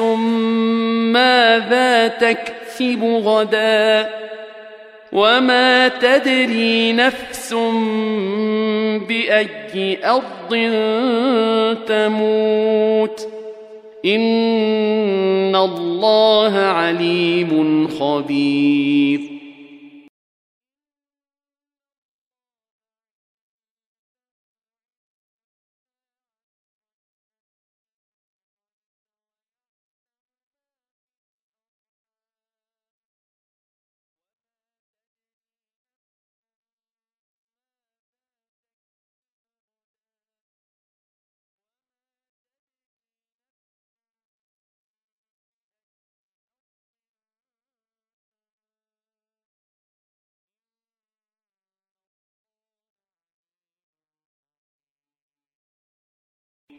ماذا تكسب غدا وما تدري نفس بأي أرض تموت إن الله عليم خبير.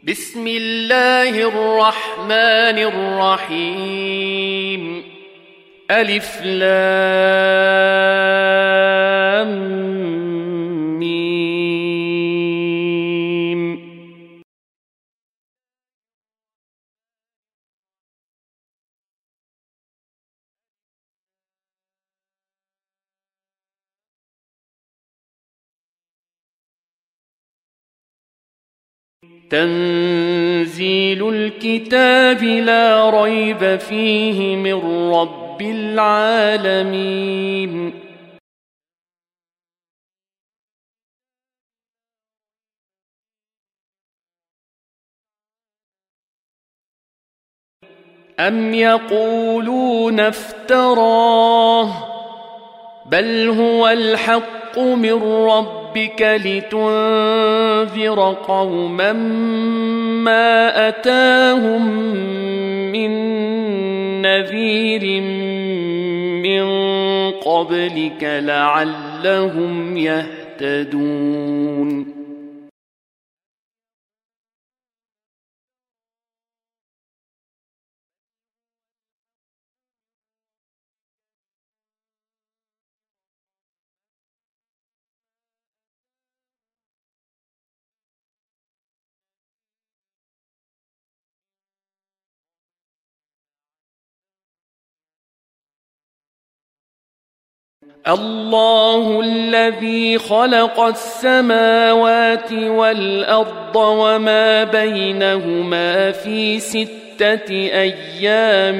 بسم الله الرحمن الرحيم ألف لام ميم تنزيل الكتاب لا ريب فيه من رب العالمين أم يقولون افتراه بل هو الحق من ربك لتنذر قوما ما أتاهم من نذير من قبلك لعلهم يهتدون الله الذي خلق السماوات والأرض وما بينهما في ستة أيام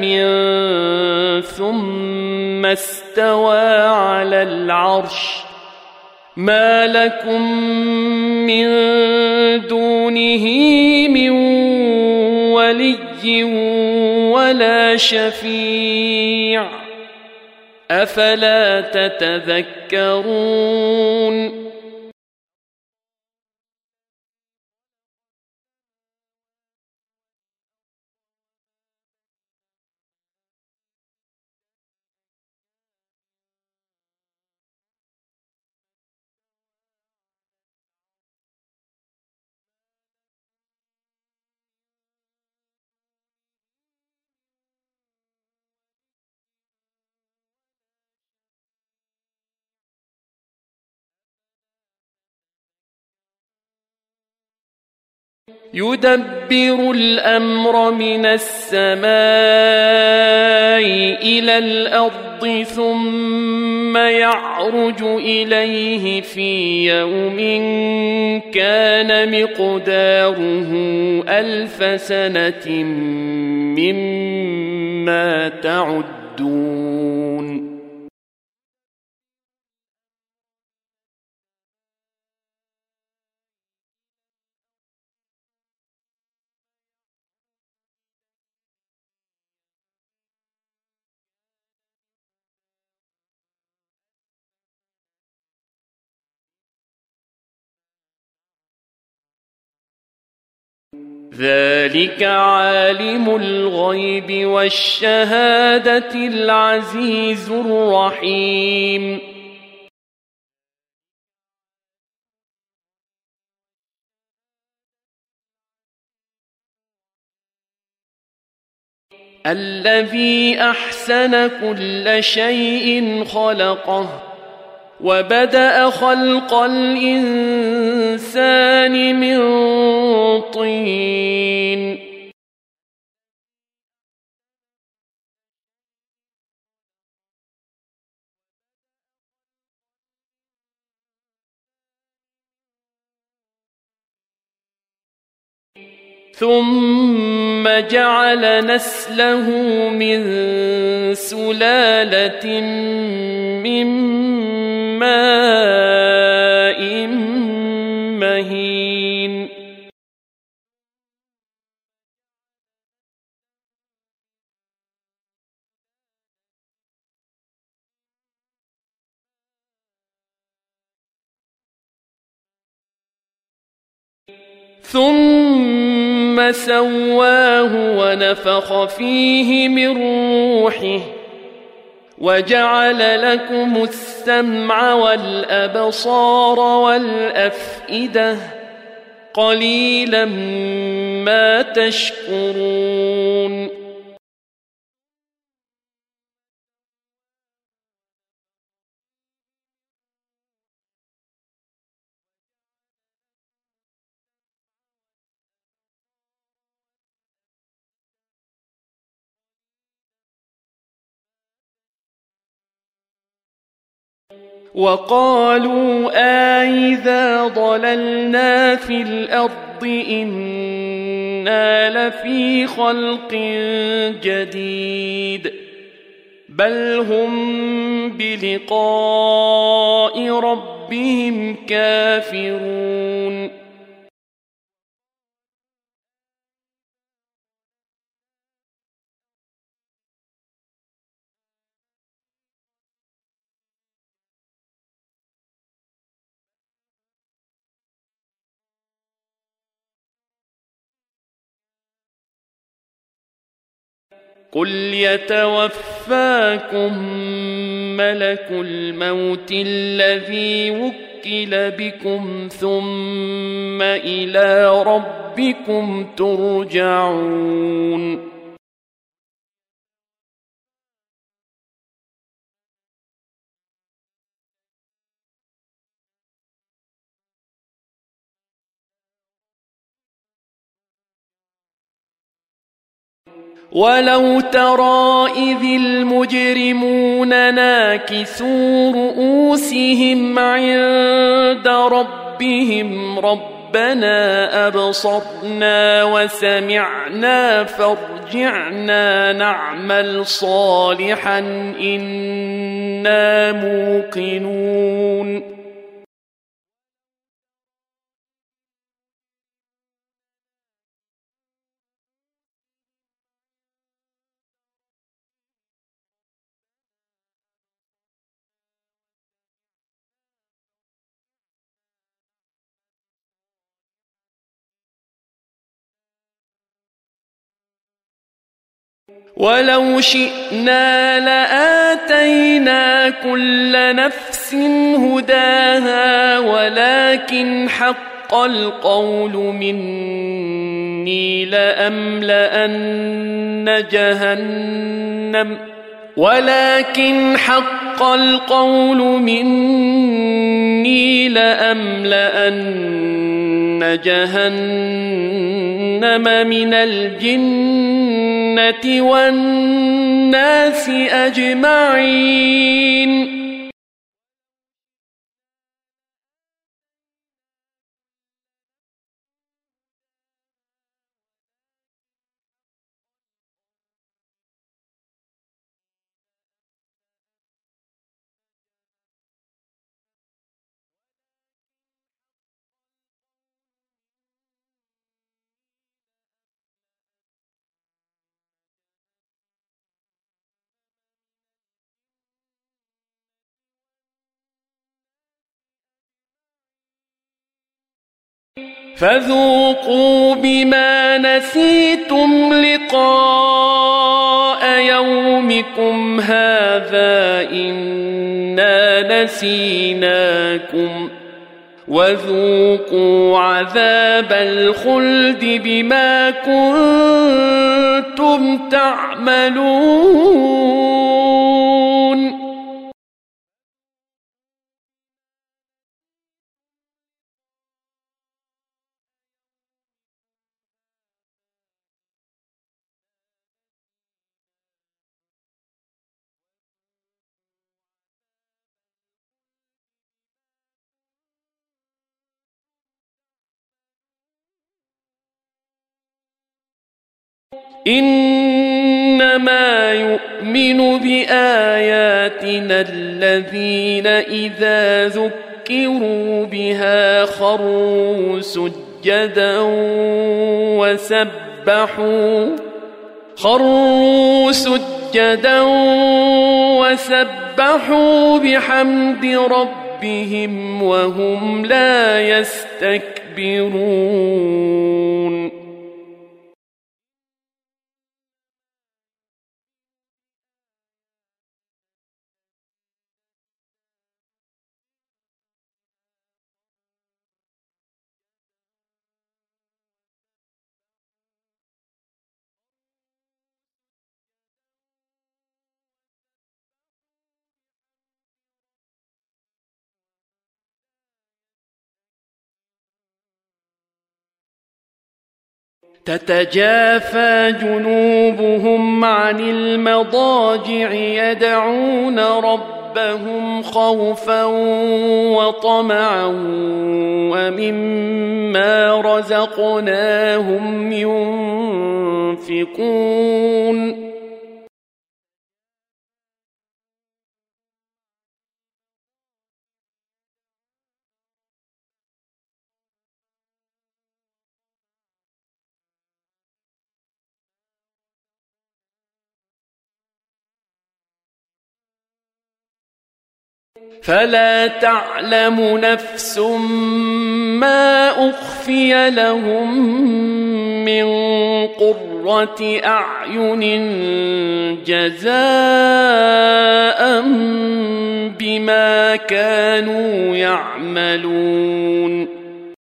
ثم استوى على العرش ما لكم من دونه من ولي ولا شفيع أفلا تتذكرون يدبر الأمر من السماء إلى الأرض ثم يعرج إليه في يوم كان مقداره ألف سنة مما تعدون ذلك عالم الغيب والشهادة العزيز الرحيم الذي أحسن كل شيء خلقه وبدأ خلق الإنسان من طين ثم جعل نسله من سلالة من ماء مهين ثم سواه ونفخ فيه من روحه وجعل لكم السمع والأبصار والأفئدة قليلا ما تشكرون وقالوا أإذا ضللنا في الأرض إنا لفي خلق جديد بل هم بلقاء ربهم كافرون قل يتوفاكم ملك الموت الذي وكل بكم ثم إلى ربكم ترجعون ولو ترى إذ المجرمون ناكسوا رؤوسهم عند ربهم ربنا أبصرنا وسمعنا فارجعنا نعمل صالحا إنا موقنون ولو شئنا لآتينا كل نفس هداها ولكن حق القول مني لأملأن جهنم ولكن حق القول مني لأملأن جهنم من الجنة والناس أجمعين فذوقوا بما نسيتم لقاء يومكم هذا إنا نسيناكم وذوقوا عذاب الخلد بما كنتم تعملون إنما يؤمن بآياتنا الذين إذا ذكروا بها خروا سجدا وسبحوا خروا سجدا وسبحوا بحمد ربهم وهم لا يستكبرون تتجافى جنوبهم عن المضاجع يدعون ربهم خوفا وطمعا ومما رزقناهم ينفقون فلا تعلم نفس ما أخفي لهم من قرة أعين جزاء بما كانوا يعملون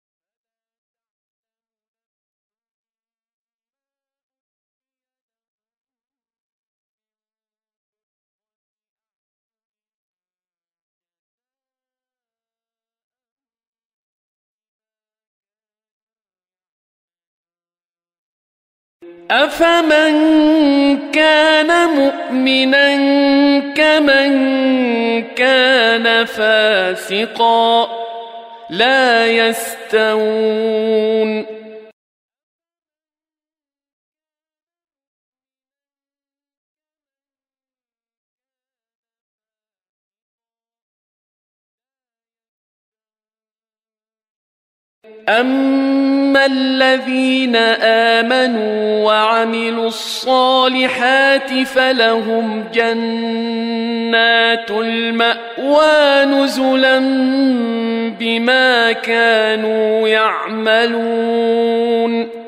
أفمن كان مؤمنا كمن كان فاسقا لا يستوون أما الذين آمنوا وعملوا الصالحات فلهم جنات المأوى نزلا بما كانوا يعملون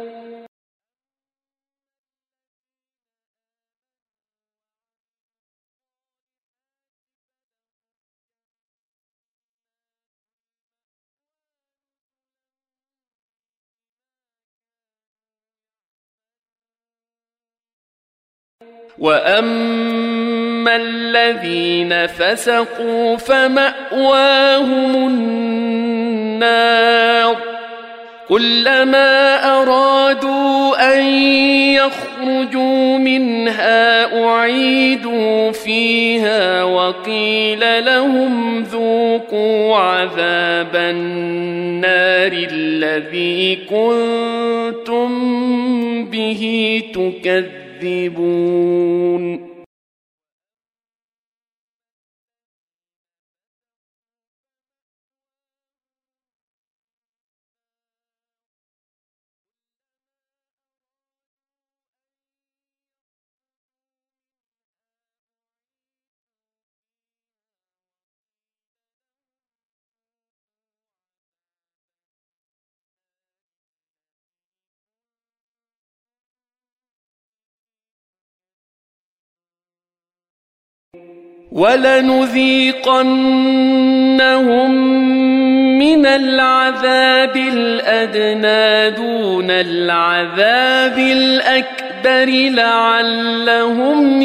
وأما الذين فسقوا فمأواهم النار كلما أرادوا أن يخرجوا منها أعيدوا فيها وقيل لهم ذوقوا عذاب النار الذي كنتم به تكذبون يكذبون ولنذيقنهم من العذاب الأدنى دون العذاب الأكبر لعلهم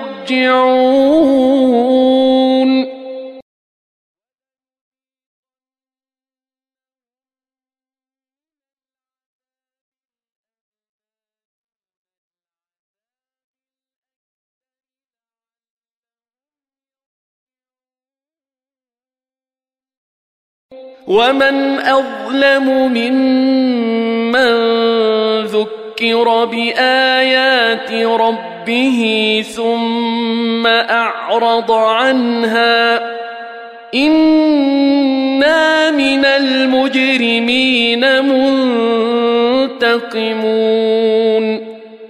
يرجعون ومن أظلم ممن ذكر بآيات ربه ثم أعرض عنها إنا من المجرمين منتقمون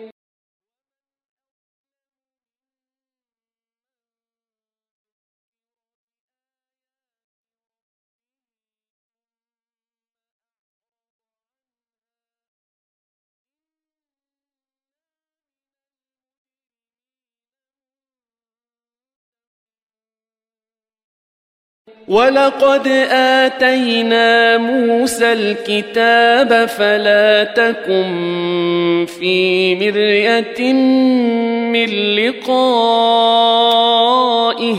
ولقد آتينا موسى الكتاب فلا تكن في مرية من لقائه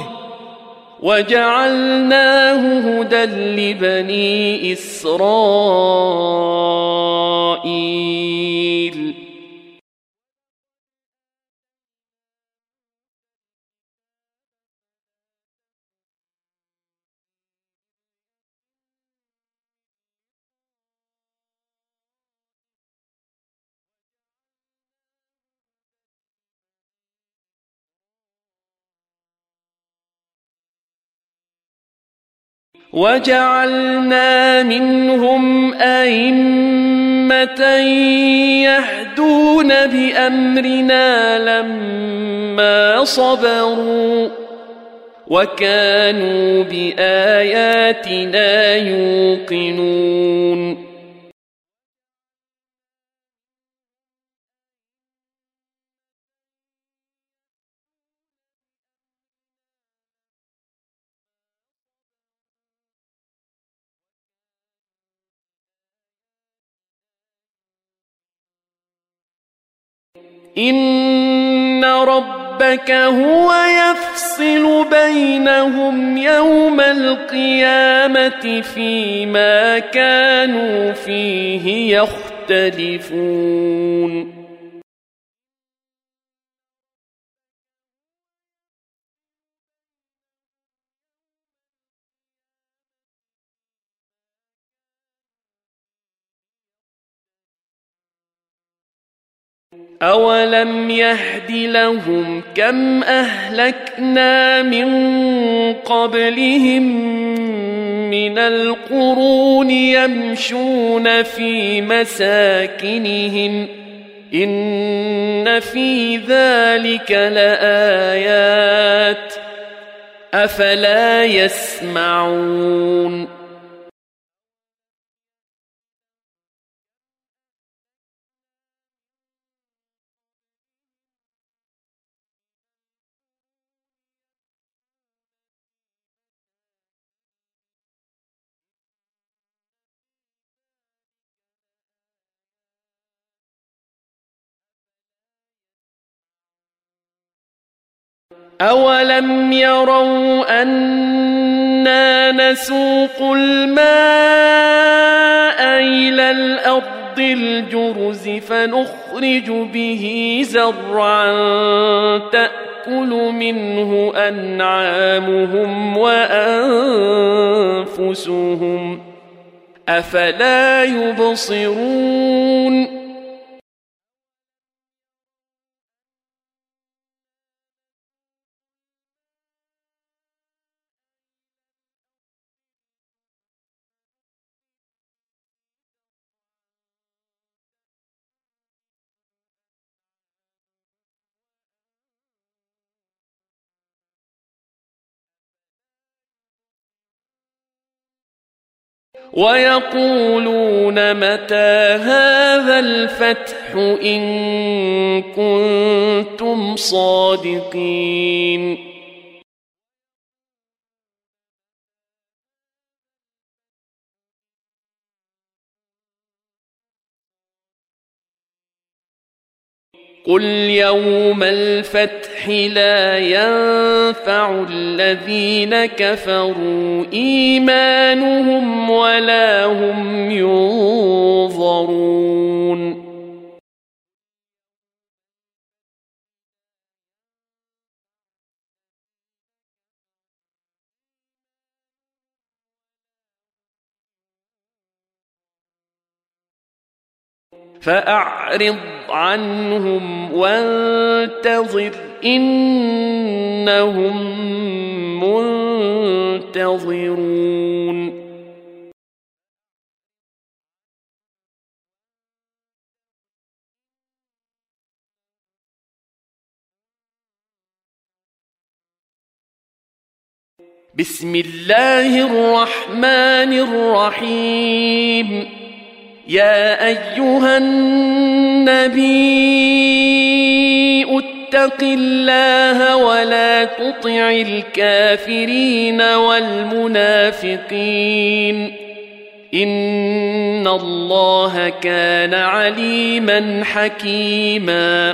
وجعلناه هدى لبني إسرائيل إسرائيل وجعلنا منهم أئمة يهدون بأمرنا لما صبروا وكانوا بآياتنا يوقنون إن ربك هو يفصل بينهم يوم القيامة فيما كانوا فيه يختلفون أولم يهد لهم كم أهلكنا من قبلهم من القرون يمشون في مساكنهم إن في ذلك لآيات أفلا يسمعون أولم يروا أنا نسوق الماء إلى الأرض الجرز فنخرج به زرعا تأكل منه أنعامهم وأنفسهم أفلا يبصرون ويقولون متى هذا الفتح إن كنتم صادقين قل يوم الفتح لا ينفع الذين كفروا إيمانهم ولا هم ينظرون فأعرض عنهم وانتظر إنهم منتظرون بسم الله الرحمن الرحيم يا أيها النبي اتق الله ولا تطع الكافرين والمنافقين إن الله كان عليما حكيما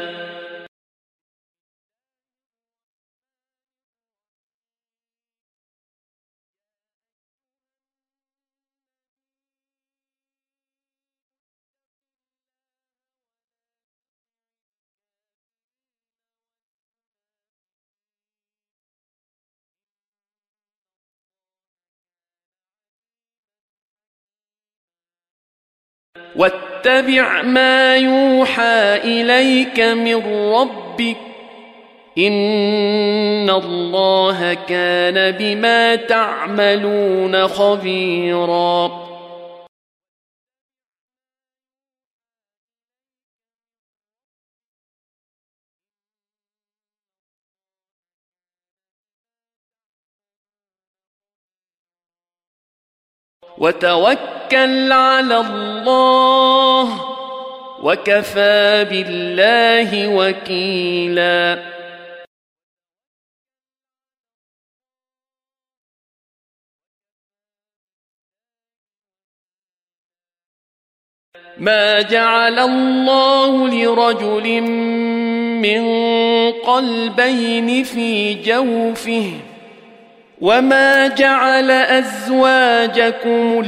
واتبع ما يوحى إليك من ربك إن الله كان بما تعملون خبيرا. وتوكل على الله وكفى بالله وكيلا. ما جعل الله لرجل من قلبين في جوفه وما جعل أزواجكم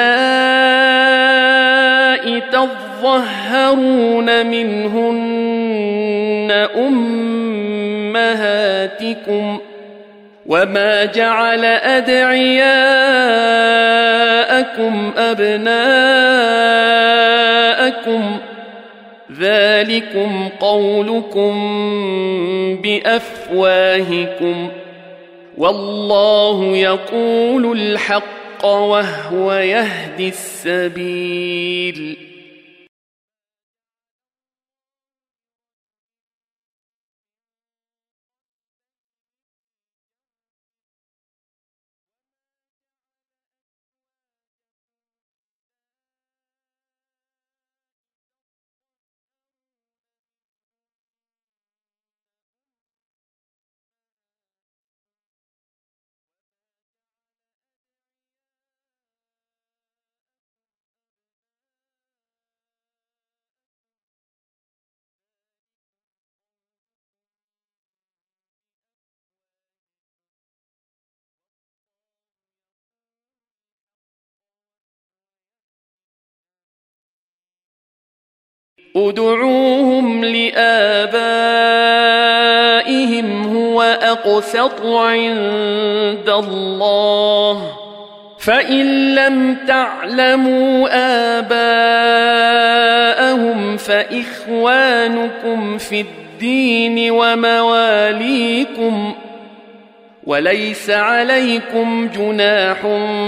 اللائي تظهرون منهن أمهاتكم وما جعل أدعياءكم أبناءكم ذلكم قولكم بأفواهكم والله يقول الحق وهو يهدي السبيل. ادعوهم لآبائهم هو أقسط عند الله فإن لم تعلموا آباءهم فإخوانكم في الدين ومواليكم وليس عليكم جناح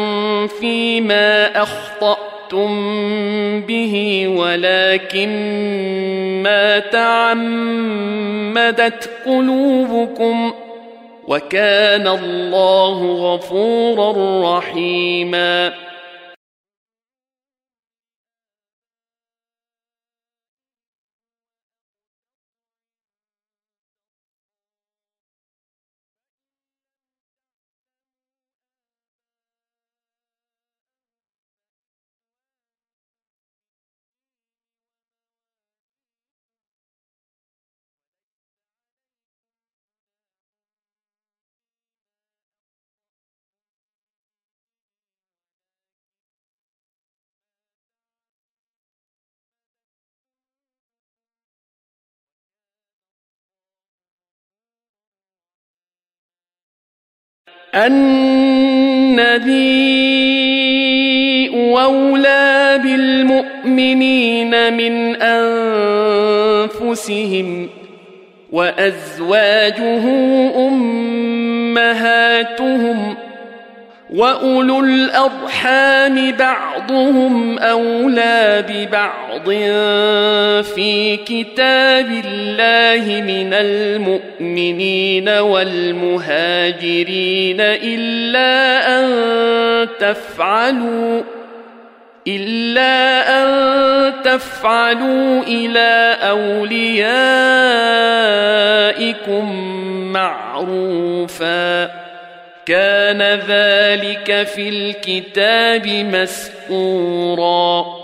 فيما أخطأتم به ولكن ما تعمدت قلوبكم وكان الله غفورا رحيما. النبي أولى بالمؤمنين من أنفسهم وأزواجه أمهاتهم وأولو الأرحام بعضهم أولى ببعض في كتاب الله من المؤمنين والمهاجرين إلا أن تفعلوا إلا أن تفعلوا إلى أوليائكم معروفا كان ذلك في الكتاب مسطورا.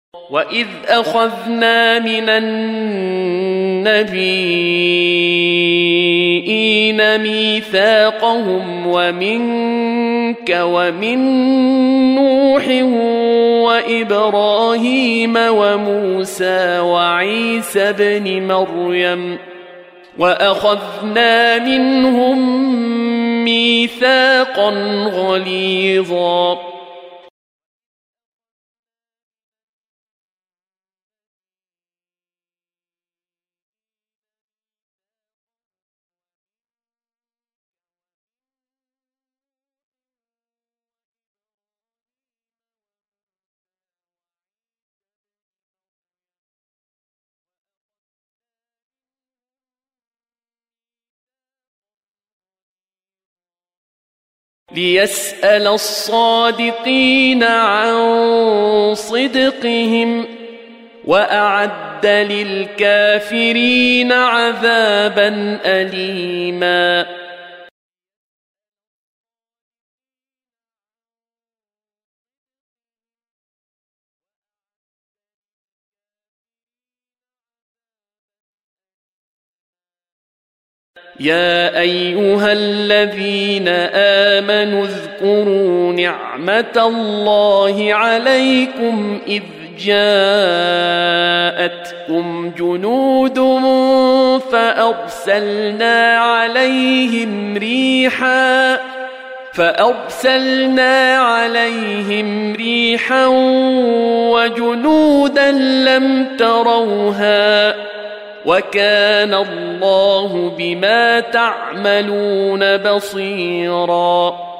وإذ أخذنا من النبيين ميثاقهم ومنك ومن نوح وإبراهيم وموسى وعيسى ابن مريم وأخذنا منهم ميثاقا غليظا ليسأل الصادقين عن صدقهم وأعد للكافرين عذابا أليما يا أيها الذين آمنوا اذكروا نعمة الله عليكم إذ جاءتكم جنود فأرسلنا عليهم ريحا فأرسلنا عليهم ريحا وجنودا لم تروها وكان الله بما تعملون بصيرا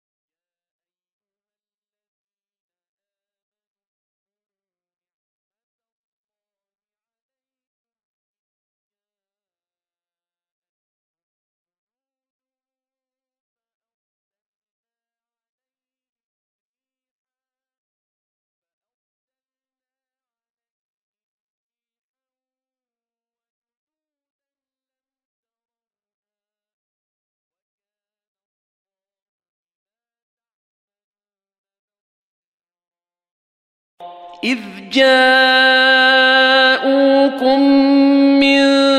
إذ جاءوكم من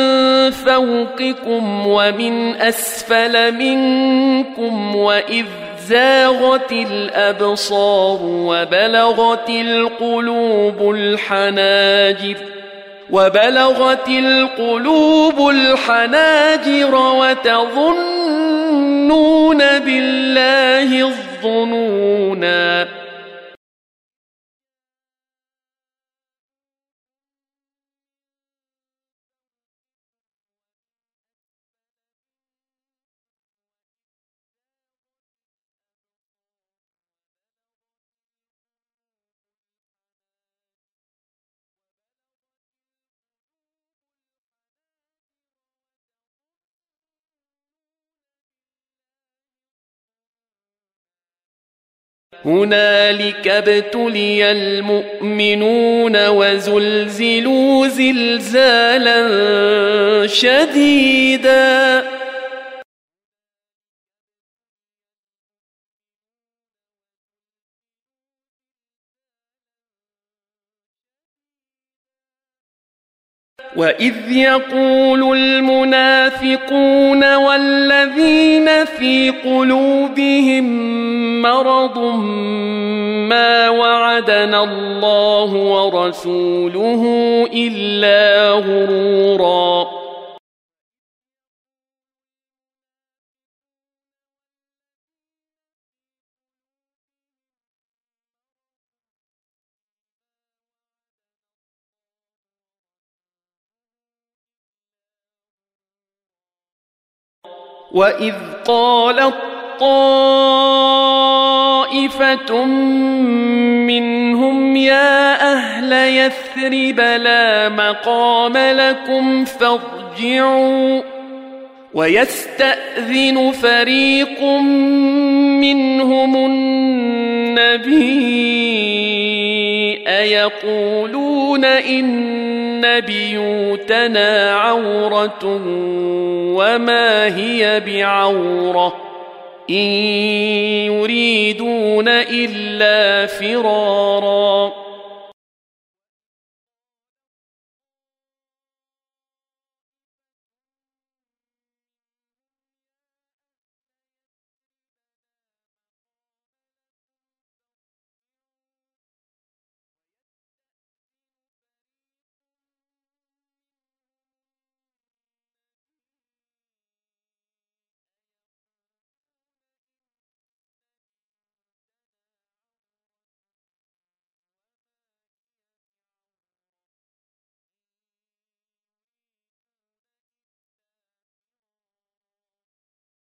فوقكم ومن أسفل منكم وإذ زاغت الأبصار وبلغت القلوب الحناجر وبلغت القلوب الحناجر وتظنون بالله الظنونا هنالك ابتلي المؤمنون وزلزلوا زلزالا شديدا وإذ يقول المنافقون والذين في قلوبهم مرض ما وعدنا الله ورسوله إلا غرورا وإذ قالت طائفة منهم يا أهل يثرب لا مقام لكم فارجعوا ويستأذن فريق منهم النبي أيقولون إن بيوتنا عورة وما هي بعورة إن يريدون إلا فرارا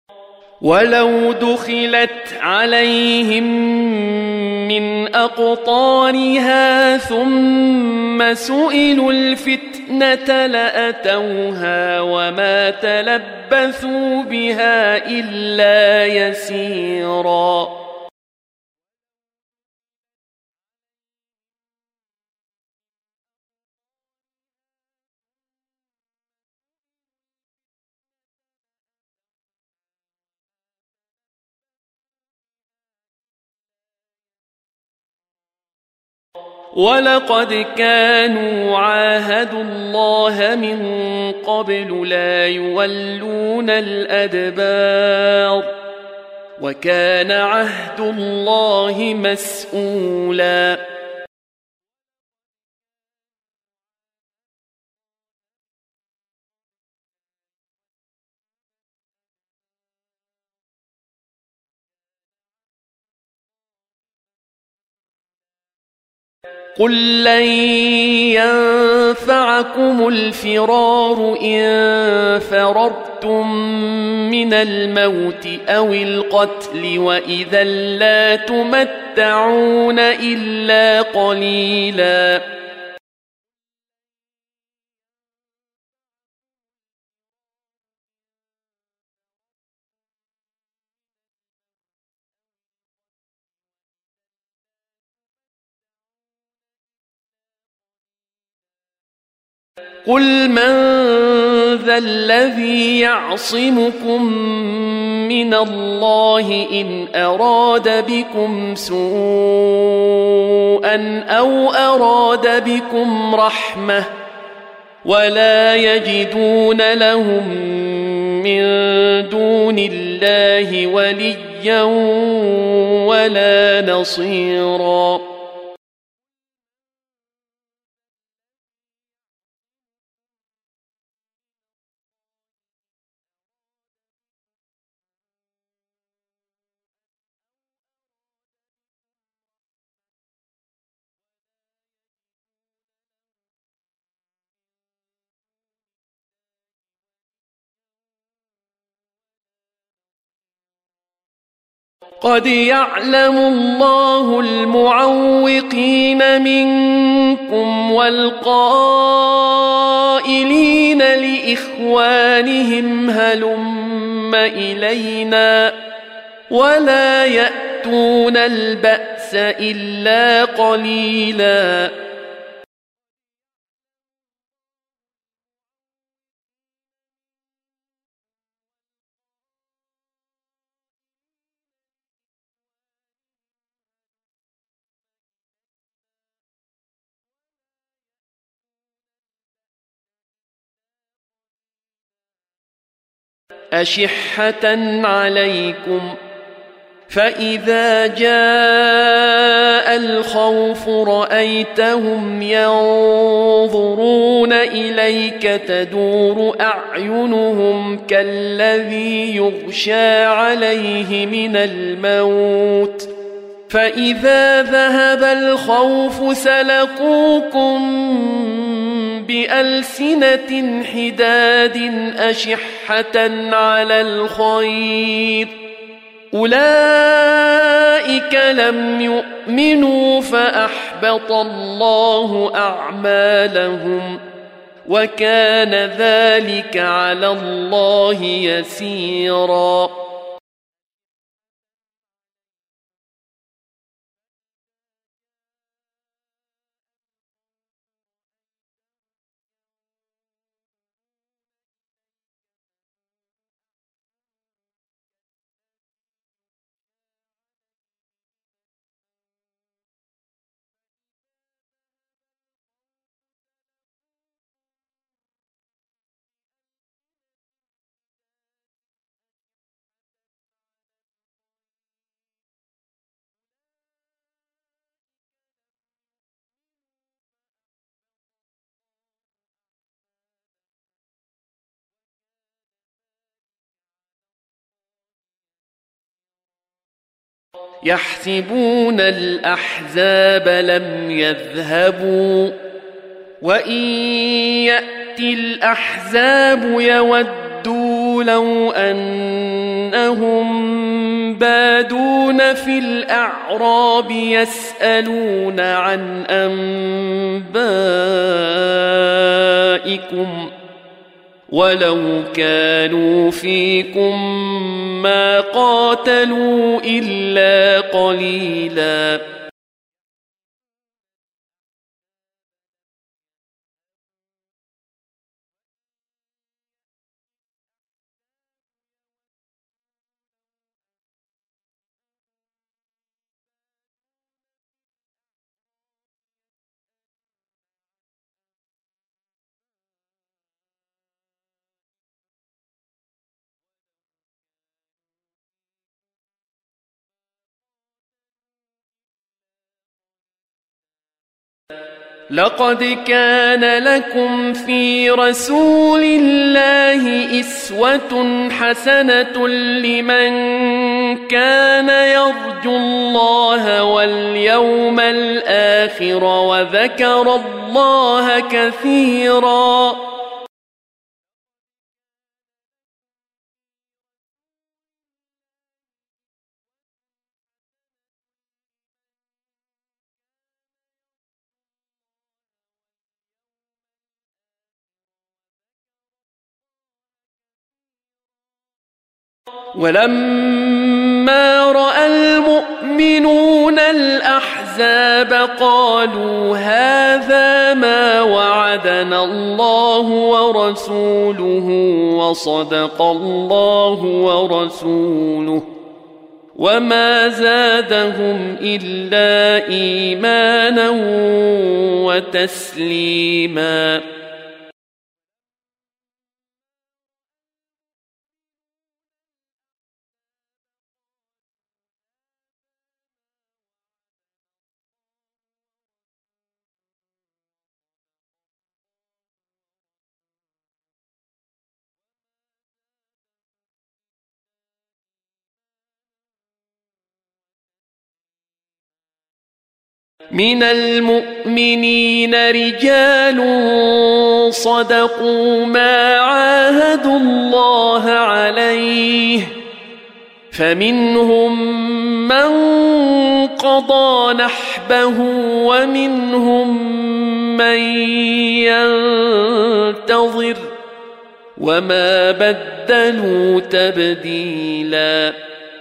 ولو دخلت عليهم من أقطارها ثم سئلوا الفتنة لأتوها وما تلبثوا بها إلا يسيرا ولقد كانوا عاهدوا الله من قبل لا يولون الأدبار وكان عهد الله مسؤولا قل لن ينفعكم الفرار إن فررتم من الموت أو القتل وإذا لا تمتعون إلا قليلا قل من ذا الذي يعصمكم من الله إن أراد بكم سوءا أو أراد بكم رحمة ولا يجدون لهم من دون الله وليا ولا نصيرا قد يعلم الله المعوقين منكم والقائلين لإخوانهم هلم إلينا ولا يأتون البأس إلا قليلا أشحة عليكم فإذا جاء الخوف رأيتهم ينظرون إليك تدور أعينهم كالذي يغشى عليه من الموت فإذا ذهب الخوف سلقوكم بألسنة حداد أشحة على الخير أولئك لم يؤمنوا فأحبط الله أعمالهم وكان ذلك على الله يسيرا يحسبون الأحزاب لم يذهبوا وإن يأتي الأحزاب يودوا لو أنهم بادون في الأعراب يسألون عن أنبائكم ولو كانوا فيكم ما قاتلوا إلا قليلا. لقد كان لكم في رسول الله أسوة حسنة لمن كان يرجو الله واليوم الآخر وذكر الله كثيرا. ولما رأى المؤمنون الأحزاب قالوا هذا ما وعدنا الله ورسوله وصدق الله ورسوله وما زادهم إلا إيمانا وتسليما. من المؤمنين رجال صدقوا ما عاهدوا الله عليه فمنهم من قضى نحبه ومنهم من ينتظر وما بدلوا تبديلا.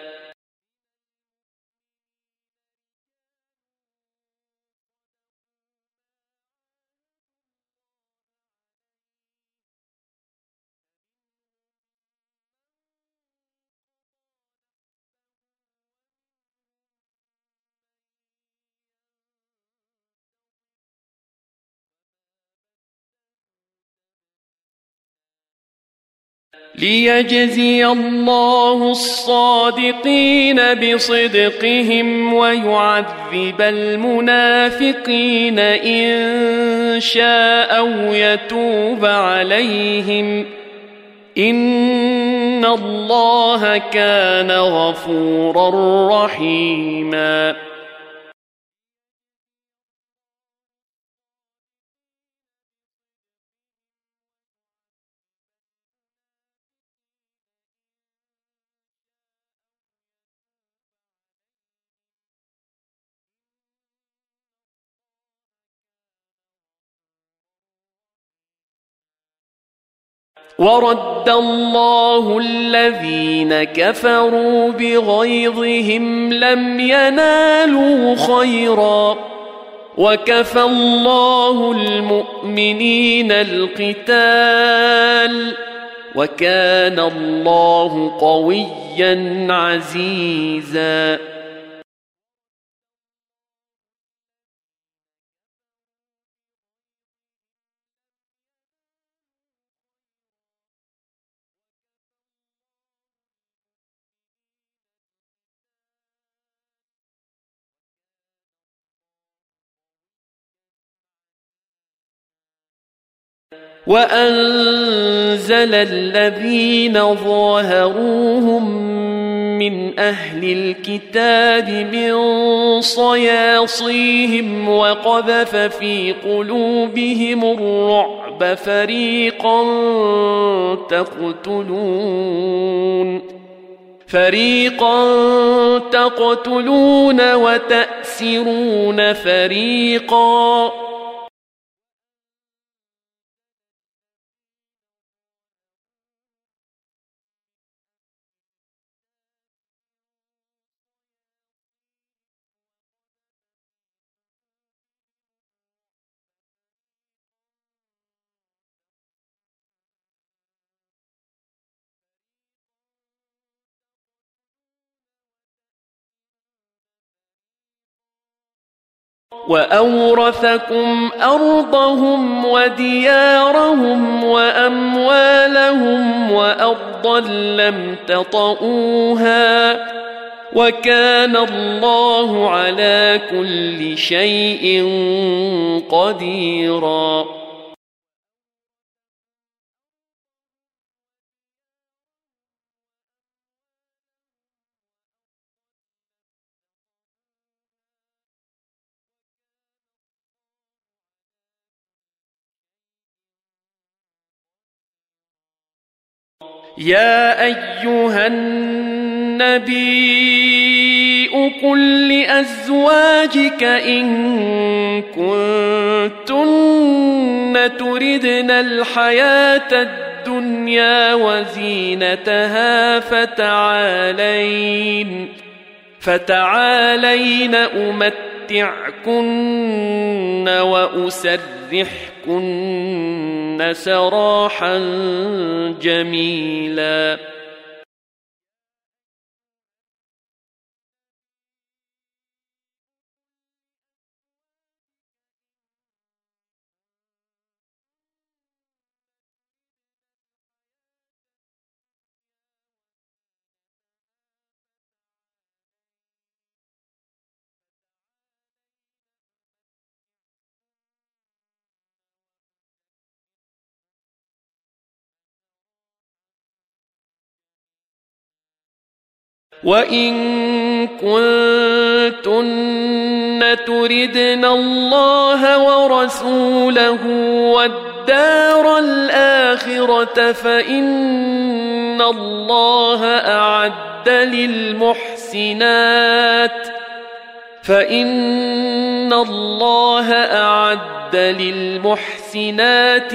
ليجزي الله الصادقين بصدقهم ويعذب المنافقين إن شاء أو يتوب عليهم إن الله كان غفورا رحيما. ورد الله الذين كفروا بغيظهم لم ينالوا خيرا وكفى الله المؤمنين القتال وكان الله قويا عزيزا. وأنزل الذين ظاهروهم من أهل الكتاب من صياصيهم وقذف في قلوبهم الرعب الرعب فريقا تقتلون فريقا تقتلون وتأسرون فريقا وأورثكم أرضهم وديارهم وأموالهم وأرضا لم تطئوها وكان الله على كل شيء قديرا. يا أيها النبي قل لأزواجك إن كنتن تردن الحياة الدنيا وزينتها فتعالين فتعالين أمتعكن وأسرحكن سراحا جميلا. وإن كنتن تردن الله ورسوله والدار الآخرة فإن الله أعد للمحسنات فإن الله أعد للمحسنات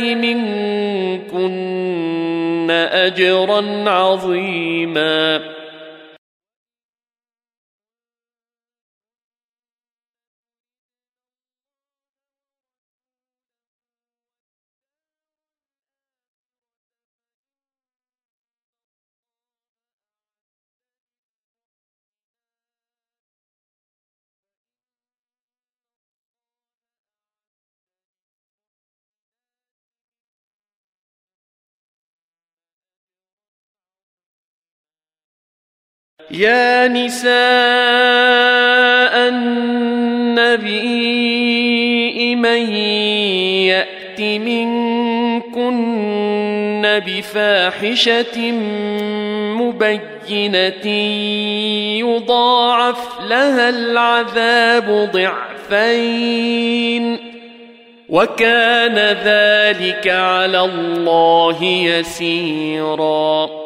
منكن أجرا عظيما. يا نساء النبي من يأت منكن بفاحشة مبينة يضاعف لها العذاب ضعفين وكان ذلك على الله يسيرا.